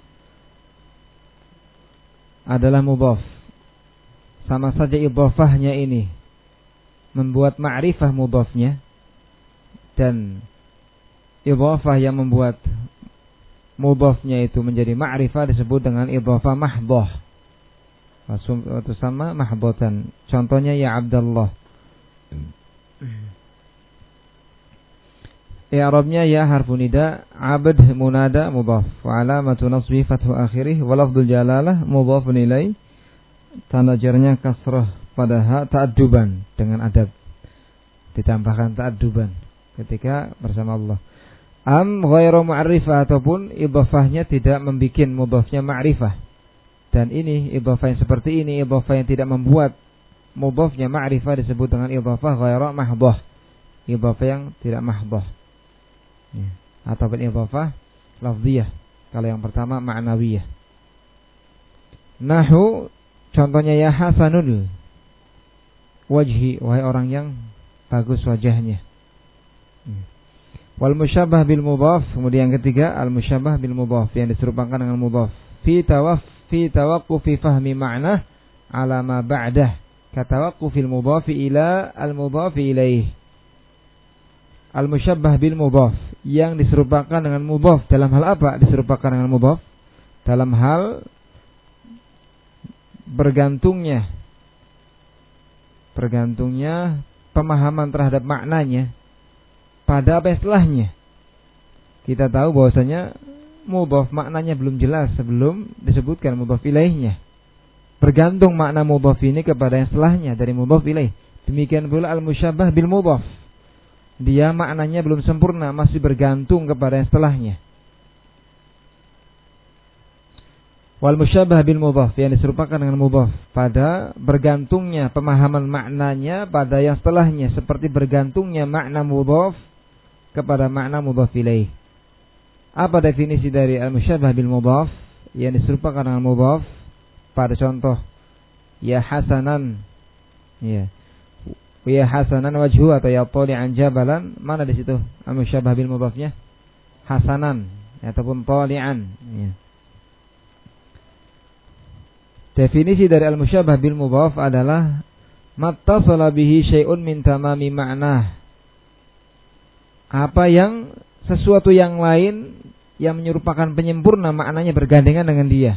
adalah mudhaf. Sama saja idhafahnya ini membuat ma'rifah mudhafnya, dan idhafah yang membuat mudhafnya itu menjadi ma'rifah disebut dengan idhafah mahdhah. Itu sama mahdhatan. Contohnya ya Abdullah. I'rabnya ya harfu nida, abd munada mudhaf wa alamatu nasbi fathu akhirih wa lafdzul jalalah mudhafun ilaih. Tanda jarnya kasrah pada ha ta'adduban, dengan adab ditambahkan ta'adduban ketika bersama Allah. Am ghairu ma'rifah, ataupun idhafahnya tidak membikin mudhafnya ma'rifah. Dan ini idhafah yang seperti ini, idhafah yang tidak membuat mudhafnya ma'rifah, disebut dengan idhafah ghairu mahdhah, idhafah yang tidak mahdhah. Ya. Ataupun idhafah lafziyah, kalau yang pertama ma'nawiyah. Nahu, contohnya ya hasanul wajhi, wahai orang yang bagus wajahnya. Hmm. Wal musyabbah bil mudhaf, kemudian yang ketiga al musyabbah bil mudhaf, yang diserupakan dengan mudhaf. Fi tawaf fi tawaqqufi fahmi ma'nah ala ma ba'dah, ka tawaqqufil mudhaf ila al mudhaf ilaih. Al musyabbah bil mudhaf, yang diserupakan dengan mudhaf dalam hal apa? Diserupakan dengan mudhaf dalam hal bergantungnya bergantungnya pemahaman terhadap maknanya pada apa istilahnya. Kita tahu bahwasanya mudhaf maknanya belum jelas sebelum disebutkan mudhaf ilaihnya. Bergantung makna mudhaf ini kepada istilahnya dari mudhaf ilaih. Demikian pula al musyabbah bil mudhaf, dia maknanya belum sempurna, masih bergantung kepada istilahnya. Wal musyabbah bil mudhaf, yang diserupakan dengan mudhaf pada bergantungnya pemahaman maknanya pada yang setelahnya, seperti bergantungnya makna mudhaf kepada makna mudhaf ilaih. Apa definisi dari al musyabbah bil mudhaf? Yang diserupakan dengan mudhaf pada contoh ya hasanan, ya ya hasanan wajhu atau ya tali'an jabalan, mana di situ al musyabbah bil mudhafnya? Hasanan ataupun tali'an, ya. Definisi dari al-musyabbah bil mudhaf adalah mattasala bihi syai'un min tamami ma'nah, apa yang sesuatu yang lain yang menyerupakan penyempurna maknanya bergandengan dengan dia.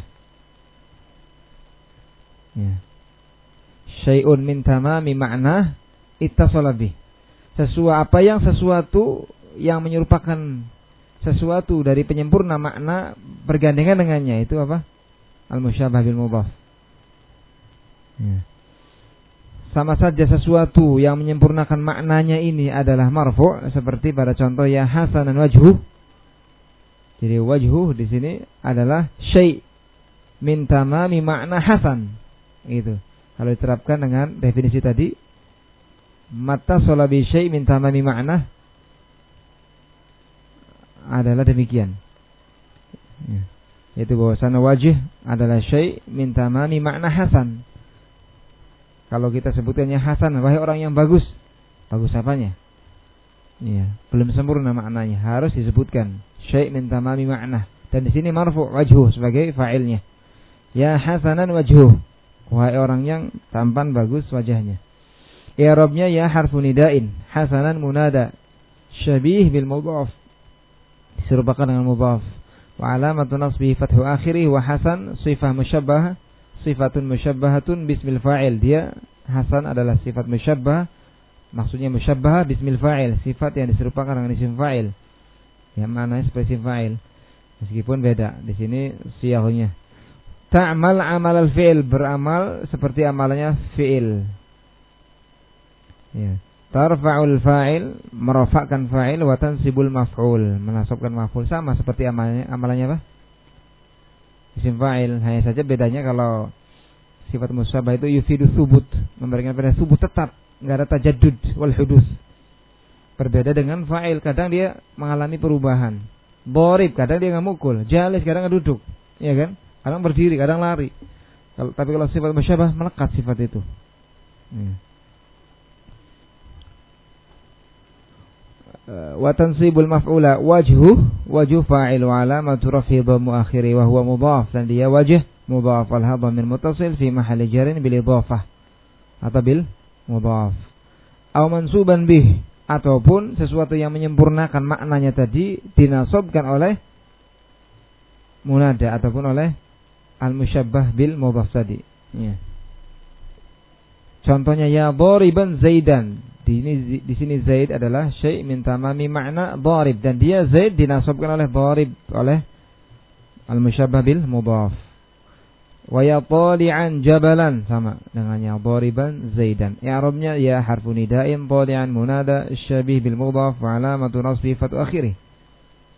Ya. Syai'un min tamami ma'nah ittasala bih. Sesuatu apa yang sesuatu yang menyerupakan sesuatu dari penyempurna makna bergandengan dengannya, itu apa? Al-musyabbah bil mudhaf. Ya. Sama saja sesuatu yang menyempurnakan maknanya ini adalah marfu', seperti pada contoh ya hasanan wajhu. Jadi wajhu di sini adalah syai' min tamami makna hasan. Gitu. Kalau diterapkan dengan definisi tadi, mattasala bi syai' min tamami makna adalah demikian. Ya. Yaitu bahwasanya wajh adalah syai' min tamami makna hasan. Kalau kita sebutkannya hasan, wahai orang yang bagus, bagus apanya? Iya, belum sempurna maknanya, harus disebutkan syai' min tamami makna. Dan di sini marfu' wajhu sebagai fa'ilnya. Ya hasanan wajhu, wahai orang yang tampan bagus wajahnya. I'rabnya ya harfu nida'in, hasanan munada, syabih bil mudhaf, diserupakan dengan mudhaf. Wa alamatu nasbihi fathu akhirih, wa hasan sifah musyabbah, sifatun musyabbahatun bismil fa'il. Dia hasan adalah sifat musyabbah, maksudnya musyabbah bismil fa'il, sifat yang diserupakan dengan isim fa'il, yang maknanya seperti isim fa'il, meskipun beda di sini siyahnya. Ta'mal amal al-fi'il, beramal seperti amalannya fi'il. Ya. Tarfa'ul fa'il, merofakkan fa'il, wa tansibul maf'ul, menasabkan maf'ul, sama seperti amalnya, amalannya apa? Isim fa'il, hanya saja bedanya kalau sifat musyabbah itu yufidu thubut, memberikan pada thubut tetap, enggak ada tajaddud wal hudus. Berbeda dengan fa'il, kadang dia mengalami perubahan. Borib, kadang dia ngamukul, jalis, kadang duduk, ya kan? Kadang berdiri, kadang lari. Tapi kalau sifat musyabbah melekat sifat itu. Ya. Wa tansibul maf'ula wajhu, wajhu fa'il wa alamatu raf'i dhammu akhiri wa huwa mudhaf, dan dia wajh mudhaf al dhamir muttasil fi mahalli jarin bil idhafah atau bil mudhaf. Aw mansuban bih, ataupun sesuatu yang menyempurnakan maknanya tadi dinasabkan oleh munada ataupun oleh al musyabbah bil mudhaf tadi. Ya. Contohnya ya dhariban zaidan. Di ini di sini Zaid adalah syai' min tamami makna dharib, dan dia Zaid dinasabkan oleh dharib oleh al-musyabbah bil mudhaf. Wa ya tali'an jabalan, sama dengannya dhariban Zaidan. I'rabnya ya harfu nida'in, tali'an munada syabih bil mudhaf wa alamatu nasbi fatu akhirih.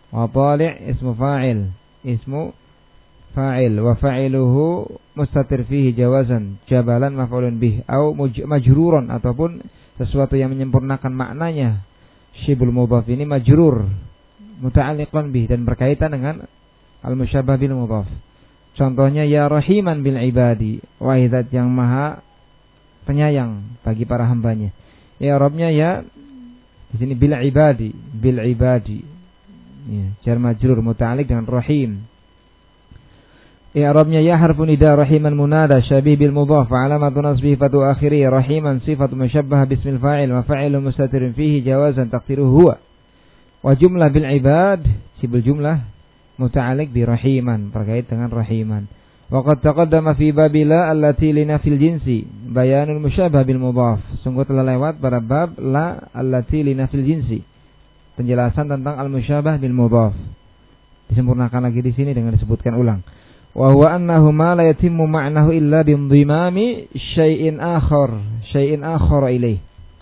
Wa tali' ismu fa'il, ismu fa'il wa fa'iluhu mustatir fihi jawazan, jabalan maf'ulun bih, au majrurun, ataupun sesuatu yang menyempurnakan maknanya. Syibul mudhaf ini majrur, muta'alliqun bih, dan berkaitan dengan al-musyabbah bil mudhaf. Contohnya ya rahiman bil ibadi, wahai zat yang maha penyayang bagi para hambanya. Ya Rabbnya ya di sini bil ibadi, bil ibadi. Ya, jar majrur muta'alliq dengan rahim. I'rabnya ya harfu nida rahiman munada syabih bil mudhaf wa alamatu nasbihi fatu akhiri rahiman sifatu musyabbah bismil fa'il wa fa'ilu mustatirun fihi jawazan taqdiruhu huwa. Wa jumlah bil ibad, sibul jumlah muta'alliq bi rahiman, terkait dengan rahiman. Wa qad taqaddama fi babila allati lina fil jinsi bayanul musyabbah bil mudhaf. Sungguh telah lewat pada bab la allati lina fil jinsi, penjelasan tentang al musyabbah bil mudhaf. Disempurnakan lagi di sini dengan disebutkan ulang. Wa huwa annahu ma la yatimmu ma'nahu illa bi indhimami syai'in akhar, syai'in akhar ilaih.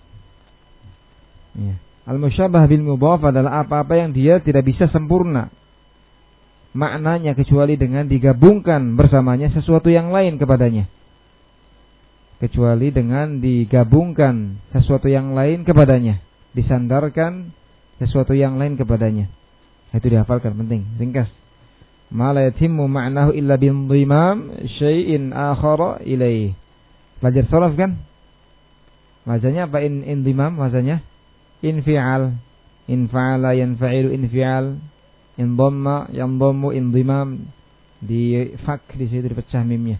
Ya. Al musyabbah bil mudhaf adalah apa-apa yang dia tidak bisa sempurna maknanya kecuali dengan digabungkan bersamanya sesuatu yang lain kepadanya. Kecuali dengan digabungkan sesuatu yang lain kepadanya, disandarkan sesuatu yang lain kepadanya. Itu dihafalkan, penting, ringkas. Ma la yatimmu ma'nahu illa bindhimam syai'in akhara ilaih. Belajar sharaf kan? Wazannya apa in indhimam wazannya? Infial. Infa'ala yanfa'ilu infial. Indhamma yandhammu indhimam. Di fak di situ dipecah mimnya.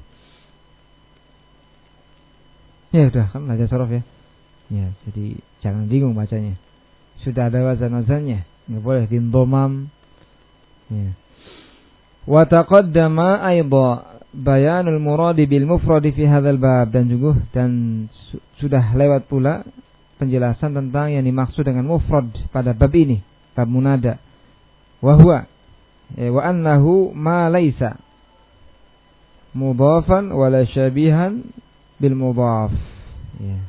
Ya sudah kan belajar sharaf ya. Ya, jadi jangan bingung bacanya. Sudah ada wazan-wazannya. Enggak boleh dindhamam. Ya. Wa taqaddama aidha bayanul muradi bil mufradi fi hadzal bab, dan juga dan su- sudah lewat pula penjelasan tentang yang dimaksud dengan mufrad pada bab ini, bab munada. Wa huwa eh, wa annahu ma laisa mudhafan wala syabihan bil mudhaf. Ya.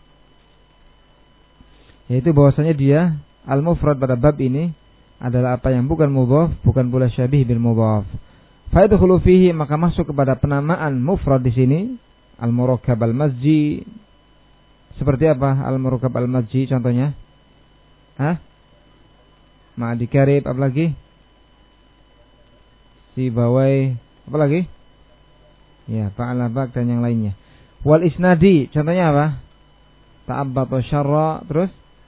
Yaitu bahwasanya dia al-mufrad pada bab ini adalah apa yang bukan mudhaf, bukan pula syabih bil mudhaf. Fa yadkhulu fihi, maka masuk kepada penamaan mufrad di sini al-murakkab al-mazji. Seperti apa al-murakkab al-mazji contohnya? Hah? Ma'adi karib, apa lagi? Sibawai, apa lagi? Ya, fa'ala bak dan yang lainnya. Wal isnadi, contohnya apa? Ta'abbatu syarra, terus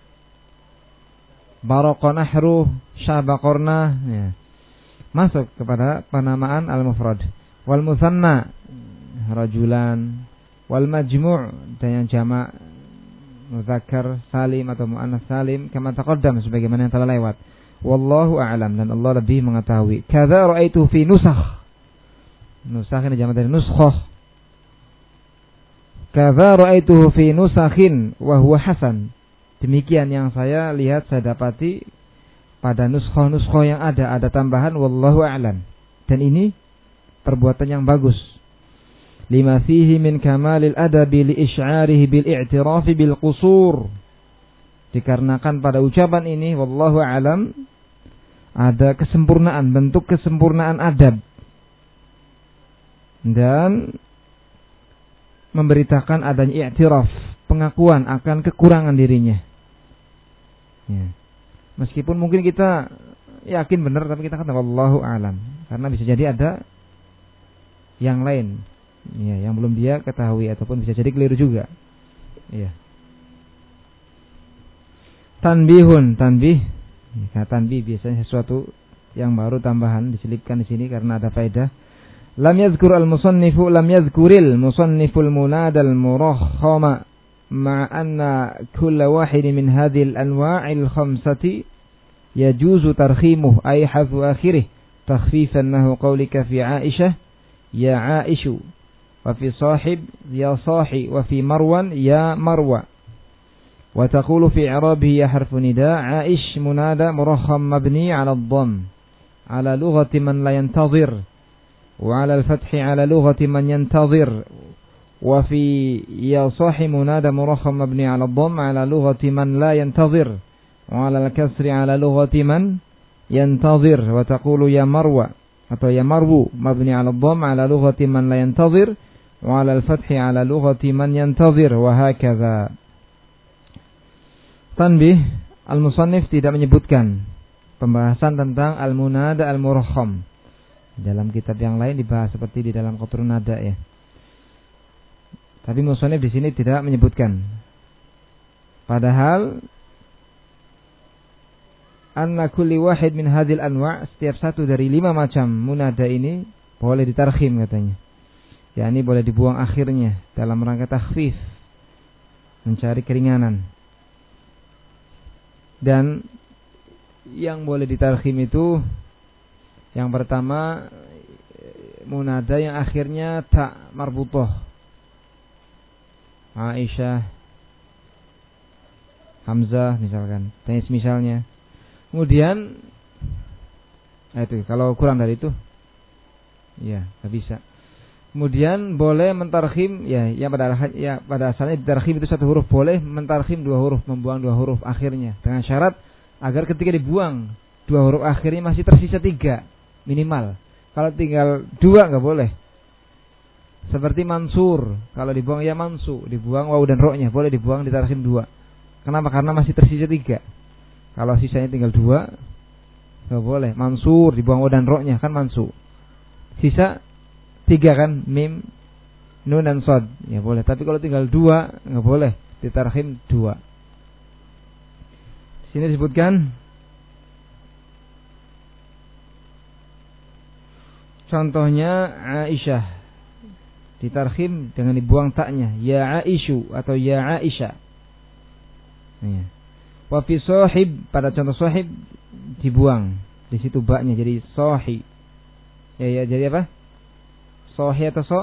Baraqah nahru, syabaqorna, ya. Masuk kepada penamaan al-mufrad. Wal musanna, rajulan. Wal majmu' dan yang jamak muzakkar salim atau muannas salim, kama taqaddam, sebagaimana yang telah lewat. Wallahu a'lam, dan Allah lebih mengetahui. Kadza ra'aitu fi nusakh. Nusakh ini jamak dari nuskhah. Kadza ra'aituhu fi nusakhin wa huwa hasan. Demikian yang saya lihat, saya dapati pada nuskhah-nuskhah yang ada, ada tambahan wallahu a'lam. Dan ini perbuatan yang bagus. Lima fihi min kamalil adabi li isy'arihi bil i'tirafi bil qusur. Dikarenakan pada ucapan ini wallahu a'lam ada kesempurnaan, bentuk kesempurnaan adab. Dan memberitakan adanya i'tiraf, pengakuan akan kekurangan dirinya. Ya. Meskipun mungkin kita yakin benar, tapi kita kata wallahu a'lam, karena bisa jadi ada yang lain, ya, yang belum dia ketahui, ataupun bisa jadi keliru juga. Ya. Tanbihun, tanbih. Ya, tanbih biasanya sesuatu yang baru, tambahan diselipkan di sini karena ada faedah. Lam yadhkur al-musannifu lam yadhkuril musanniful munadal murakhama مع أن كل واحد من هذه الأنواع الخمسة يجوز ترخيمه أي حذف آخره تخفيفا له قولك في عائشة يا عائش، وفي صاحب يا صاحي، وفي مروان يا مروى. وتقول في إعرابه يا حرف نداء عائش منادى مرخم مبني على الضم على لغة من لا ينتظر، وعلى الفتح على لغة من ينتظر. وفي يا صاحي منادى مرخم مبني على الضم على لغة من لا ينتظر، وعلى الكسر على لغة من yantazir wa taqulu ya marwa atau ya marwu mabni 'ala dhamm 'ala lughati man la yantazir wa 'ala al-fathi 'ala lughati man yantazir wa hakadha. Tanbih, al-musannif tidak menyebutkan pembahasan tentang al-munada al-murakham. Dalam kitab yang lain dibahas seperti di dalam Qatrun Nada ya. Tapi musannif di sini tidak menyebutkan. Padahal anna kulli wahid min hadhil anwa', setiap satu dari lima macam munada ini boleh ditarkhim katanya. yakni boleh dibuang akhirnya dalam rangka takhfif, mencari keringanan. Dan yang boleh ditarkhim itu yang pertama munada yang akhirnya tak marbutoh. Aisyah, Hamzah misalkan, Tais misalnya. Kemudian itu kalau kurang dari itu ya enggak bisa. Kemudian boleh mentarkhim ya, yang pada ya pada asalnya ditarkhim itu satu huruf, boleh mentarkhim dua huruf, membuang dua huruf akhirnya dengan syarat agar ketika dibuang dua huruf akhirnya masih tersisa tiga minimal. Kalau tinggal dua enggak boleh. Seperti mansur, kalau dibuang ya mansu, dibuang waw dan ro-nya, boleh dibuang ditarkhim dua. Kenapa? Karena masih tersisa tiga. Kalau sisanya tinggal dua, enggak boleh. Mansur dibuang waw dan ro-nya, kan mansu. Sisa tiga kan, mim, nun dan sod, ya boleh. Tapi kalau tinggal dua, enggak boleh ditarkhim dua. Di sini disebutkan contohnya Aisyah ditarkhim dengan dibuang taknya, ya Aisyu atau ya Aisyah. Ya. Wa fi sahib, pada contoh sahib dibuang di situ baknya jadi sohi. Ya ya jadi apa? Sohi atau so?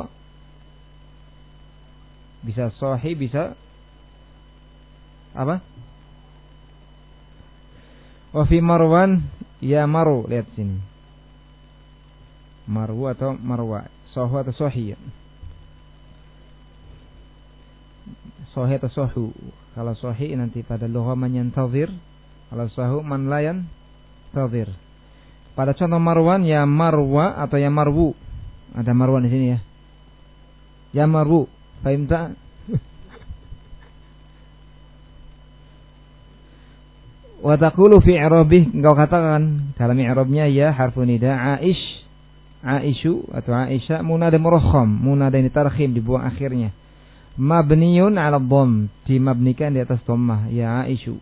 Bisa sohi, bisa apa? Wa fi Marwan ya Maru, lihat sini. Marwu atau Marwa, sohu atau sohi. Sohi atau sohu. Kalau sohi nanti pada lugha man yantazir, kalau sohu man la yantazir. Pada contoh Marwan ya Marwa atau ya Marwu. Ada Marwan di sini ya. Ya Marwu, paham tak? Wa taqulu fi i'rabih, engkau katakan dalam i'rabnya ya harfu nida Aish, Aisyu atau Aisyah, munada murakham, munada yang ditarkhim dibuang akhirnya. Mabniyun 'ala dhamm, dimabnikan di atas dhammah, ya Aisyu.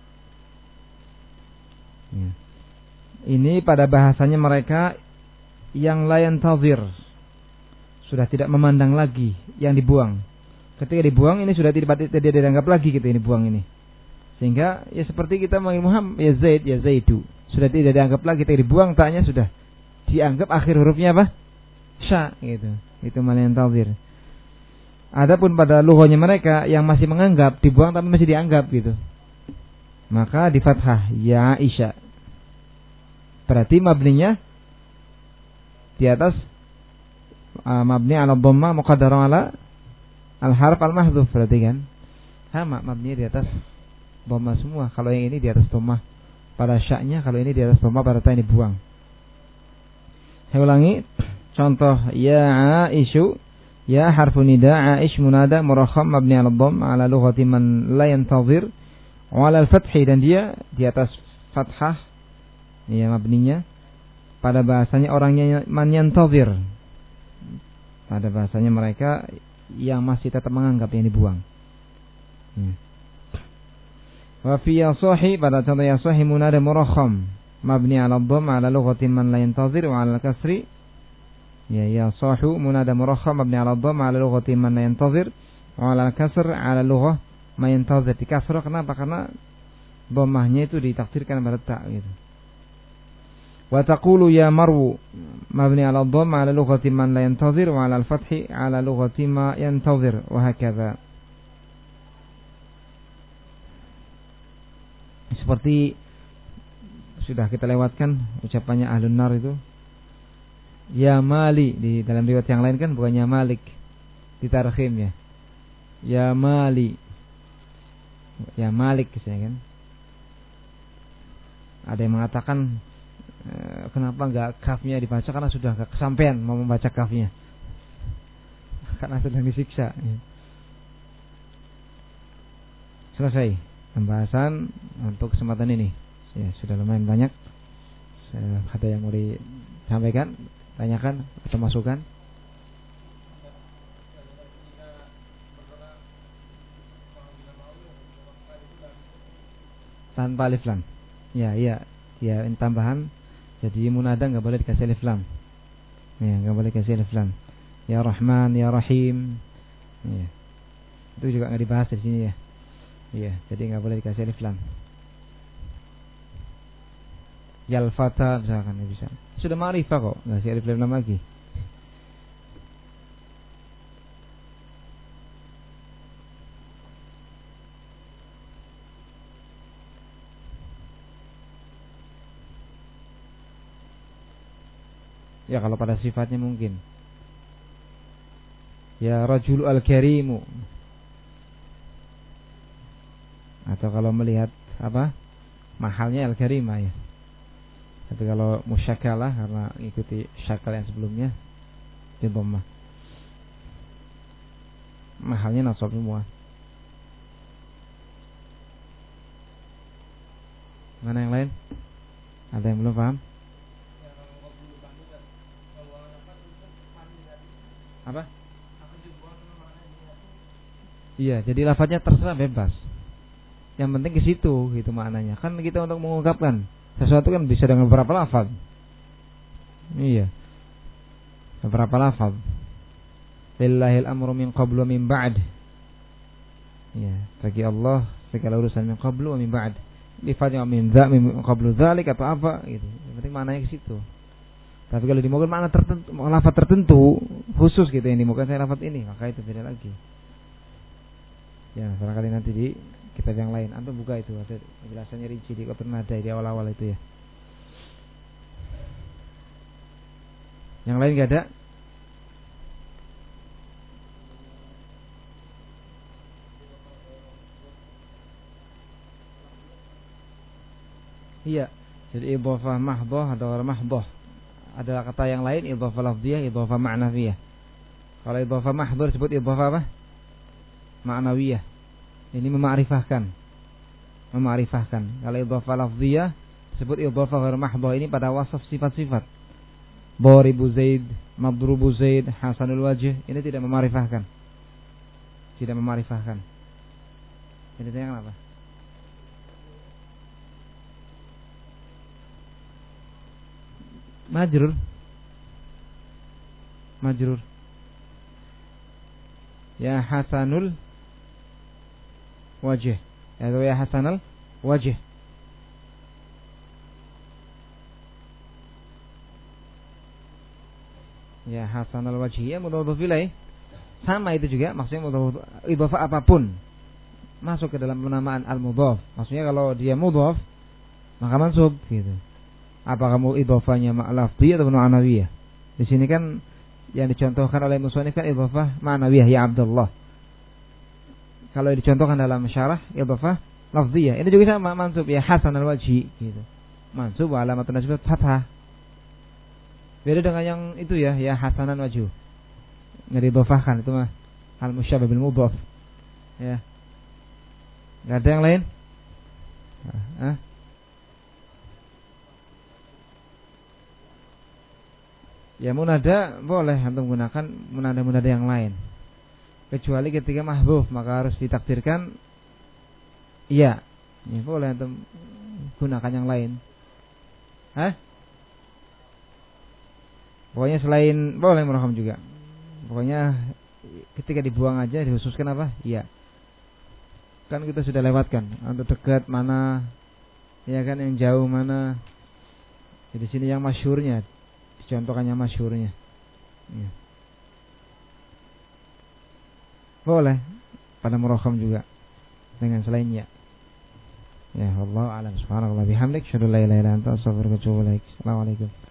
Ya. Ini pada bahasanya mereka yang la yantazir, sudah tidak memandang lagi yang dibuang. Ketika dibuang ini sudah tidak tidak dianggap lagi gitu ini buang ini. Sehingga ya seperti kita manggil Muhammad ya Zaid, ya Zaidu, sudah tidak dianggap lagi, ketika dibuang taknya sudah dianggap akhir hurufnya apa? Sya gitu. Itu man yantazir. Adapun pada lughahnya mereka yang masih menganggap, dibuang tapi masih dianggap gitu, maka di fathah ya Aisyah. Berarti mabninya di atas uh, mabni ala dhamma muqaddara ala al harf al mahdhuf, berarti kan sama mabni di atas dhamma semua. Kalau yang ini di atas dhammah pada sya'nya, kalau ini di atas dhammah pada ta ini buang. Saya ulangi contoh ya Aisyu ya harfu nida Aish munada murakham mabni ala dhamm ala lughati man la yantazir wa ala al-fathi, dan dia di atas fathah ya mabninya pada bahasanya orangnya man yantazir, pada bahasanya mereka yang masih tetap menganggap yang dibuang. Ya. Wa fi ya sahih, pada contoh ya sahih munada murakham mabni ala dhamm ala lughati man la yantazir wa ala al-kasri. Ya ya sahu munada murakham mabni ala dhamm ala lughati man la yantazir wa ala al-kasr ala lughah man yantazir. Dikasrah kenapa? Karena dhammahnya itu ditakdirkan pada ta gitu. Wa taqulu ya marwu mabni ala dhamm ala lughati man la yantazir wa ala al-fathi ala lughati ma yantazir wa hakadha. Seperti sudah kita lewatkan ucapannya ahlun nar itu ya Mali, di dalam riwayat yang lain kan bukannya Malik ditarkhim ya. Ya Mali. Ya Malik misalnya kan. Ada yang mengatakan kenapa enggak kafnya dibaca? Karena sudah enggak kesampaian mau membaca kafnya. Karena sedang disiksa. Ya. Selesai pembahasan untuk kesempatan ini. Ya, sudah lumayan banyak. Saya, ada yang mau disampaikan, tanyakan atau masukan? Tanpa alif lam. Ya, iya, ya, ini tambahan. Jadi munada enggak boleh dikasih alif lam. Ya, enggak boleh dikasih alif lam. Ya Rahman, ya Rahim. Ya. Itu juga enggak dibahas di sini ya. Iya, jadi enggak boleh dikasih alif lam. Yal fata misalkan bisa. Sudah ma'rifah kok, enggak kasih alif lam lagi. Ya kalau pada sifatnya mungkin. Ya rajul al-karimu. Atau kalau melihat apa? Mahalnya al-karimah ya. Tapi kalau musyakalah karena mengikuti syakal yang sebelumnya di dhammah. Mahalnya nasab semua. Mana yang lain? Ada yang belum paham? Apa? Iya, jadi lafadznya terserah bebas. Yang penting ke situ gitu maknanya. Kan kita untuk mengungkapkan sesuatu kan bisa dengan beberapa lafaz. Iya. Beberapa lafaz. Lillahil amru min qablu wa min ba'd. Iya, bagi Allah segala urusan min qablu wa min ba'd. Lafadznya min dza min qablu dzalik atau apa gitu. Yang penting maknanya ke situ. Tapi kalau dimaukan makna tertentu, lafaz tertentu khusus gitu yang dimaukan saya lafaz ini, maka itu beda lagi. Ya, barangkali nanti di kitab yang lain. Antum buka itu ada penjelasannya rinci di Qatrun Nada di awal-awal itu ya. Yang lain enggak ada? Iya. Jadi idhofah mahdhah ada orang mahdhah. Ada kata yang lain idhofah lafdhiyah, idhofah ma'nawiyah. Kalau idhofah mahdhah disebut idhofah apa? Ma'nawiyah. Ini memakrifahkan. Memakrifahkan. Kalau idhofah lafdhiyah disebut idhofah ghair mahdhah, ini pada wasaf sifat-sifat. Daribu Zaid, madrubu Zaid, hasanul wajh, ini tidak memakrifahkan. Tidak memakrifahkan. Ini tanya apa? Majrur. Majrur. Ya hasanul wajh. Atau ya hasanul wajh. Ya hasanul wajh ya mudhaf ilaih. Sama itu juga maksudnya mudhaf idhofah apapun masuk ke dalam penamaan al-mudhaf. Maksudnya kalau dia mudhaf maka mansub gitu. Apa kamu idhofahnya ma'lafdhiyah atau ma'nawiyah? Di sini kan yang dicontohkan oleh musannif kan idhofah ma'nawiyah ya Abdullah. Kalau dicontohkan dalam syarah idhofah lafdhiyah. Ini juga sama mansub ya hasan al-wajhi gitu. Mansub wa alamatun nasbih fathah. Beda dengan yang itu ya ya hasanan wajhu. Enggak diidhofahkan itu mah al-musyabbah bil mudhaf. Ya. Enggak ada yang lain? Hah? Ya munada boleh antum gunakan munada-munada yang lain. Kecuali ketika mahdzuf maka harus ditakdirkan iya. Ya boleh antum gunakan yang lain. Hah? Pokoknya selain boleh muraham juga. Pokoknya ketika dibuang aja dikhususkan apa? Iya. Kan kita sudah lewatkan untuk dekat mana, ya kan yang jauh mana. Jadi sini yang masyhurnya. Contohnya masyhurnya. Ya. Boleh pada murakham juga dengan selainnya. Ya Allah alam subhanallah bihamdik syada la ilaha illa anta astaghfiruka wa atubu ilaik. Assalamualaikum.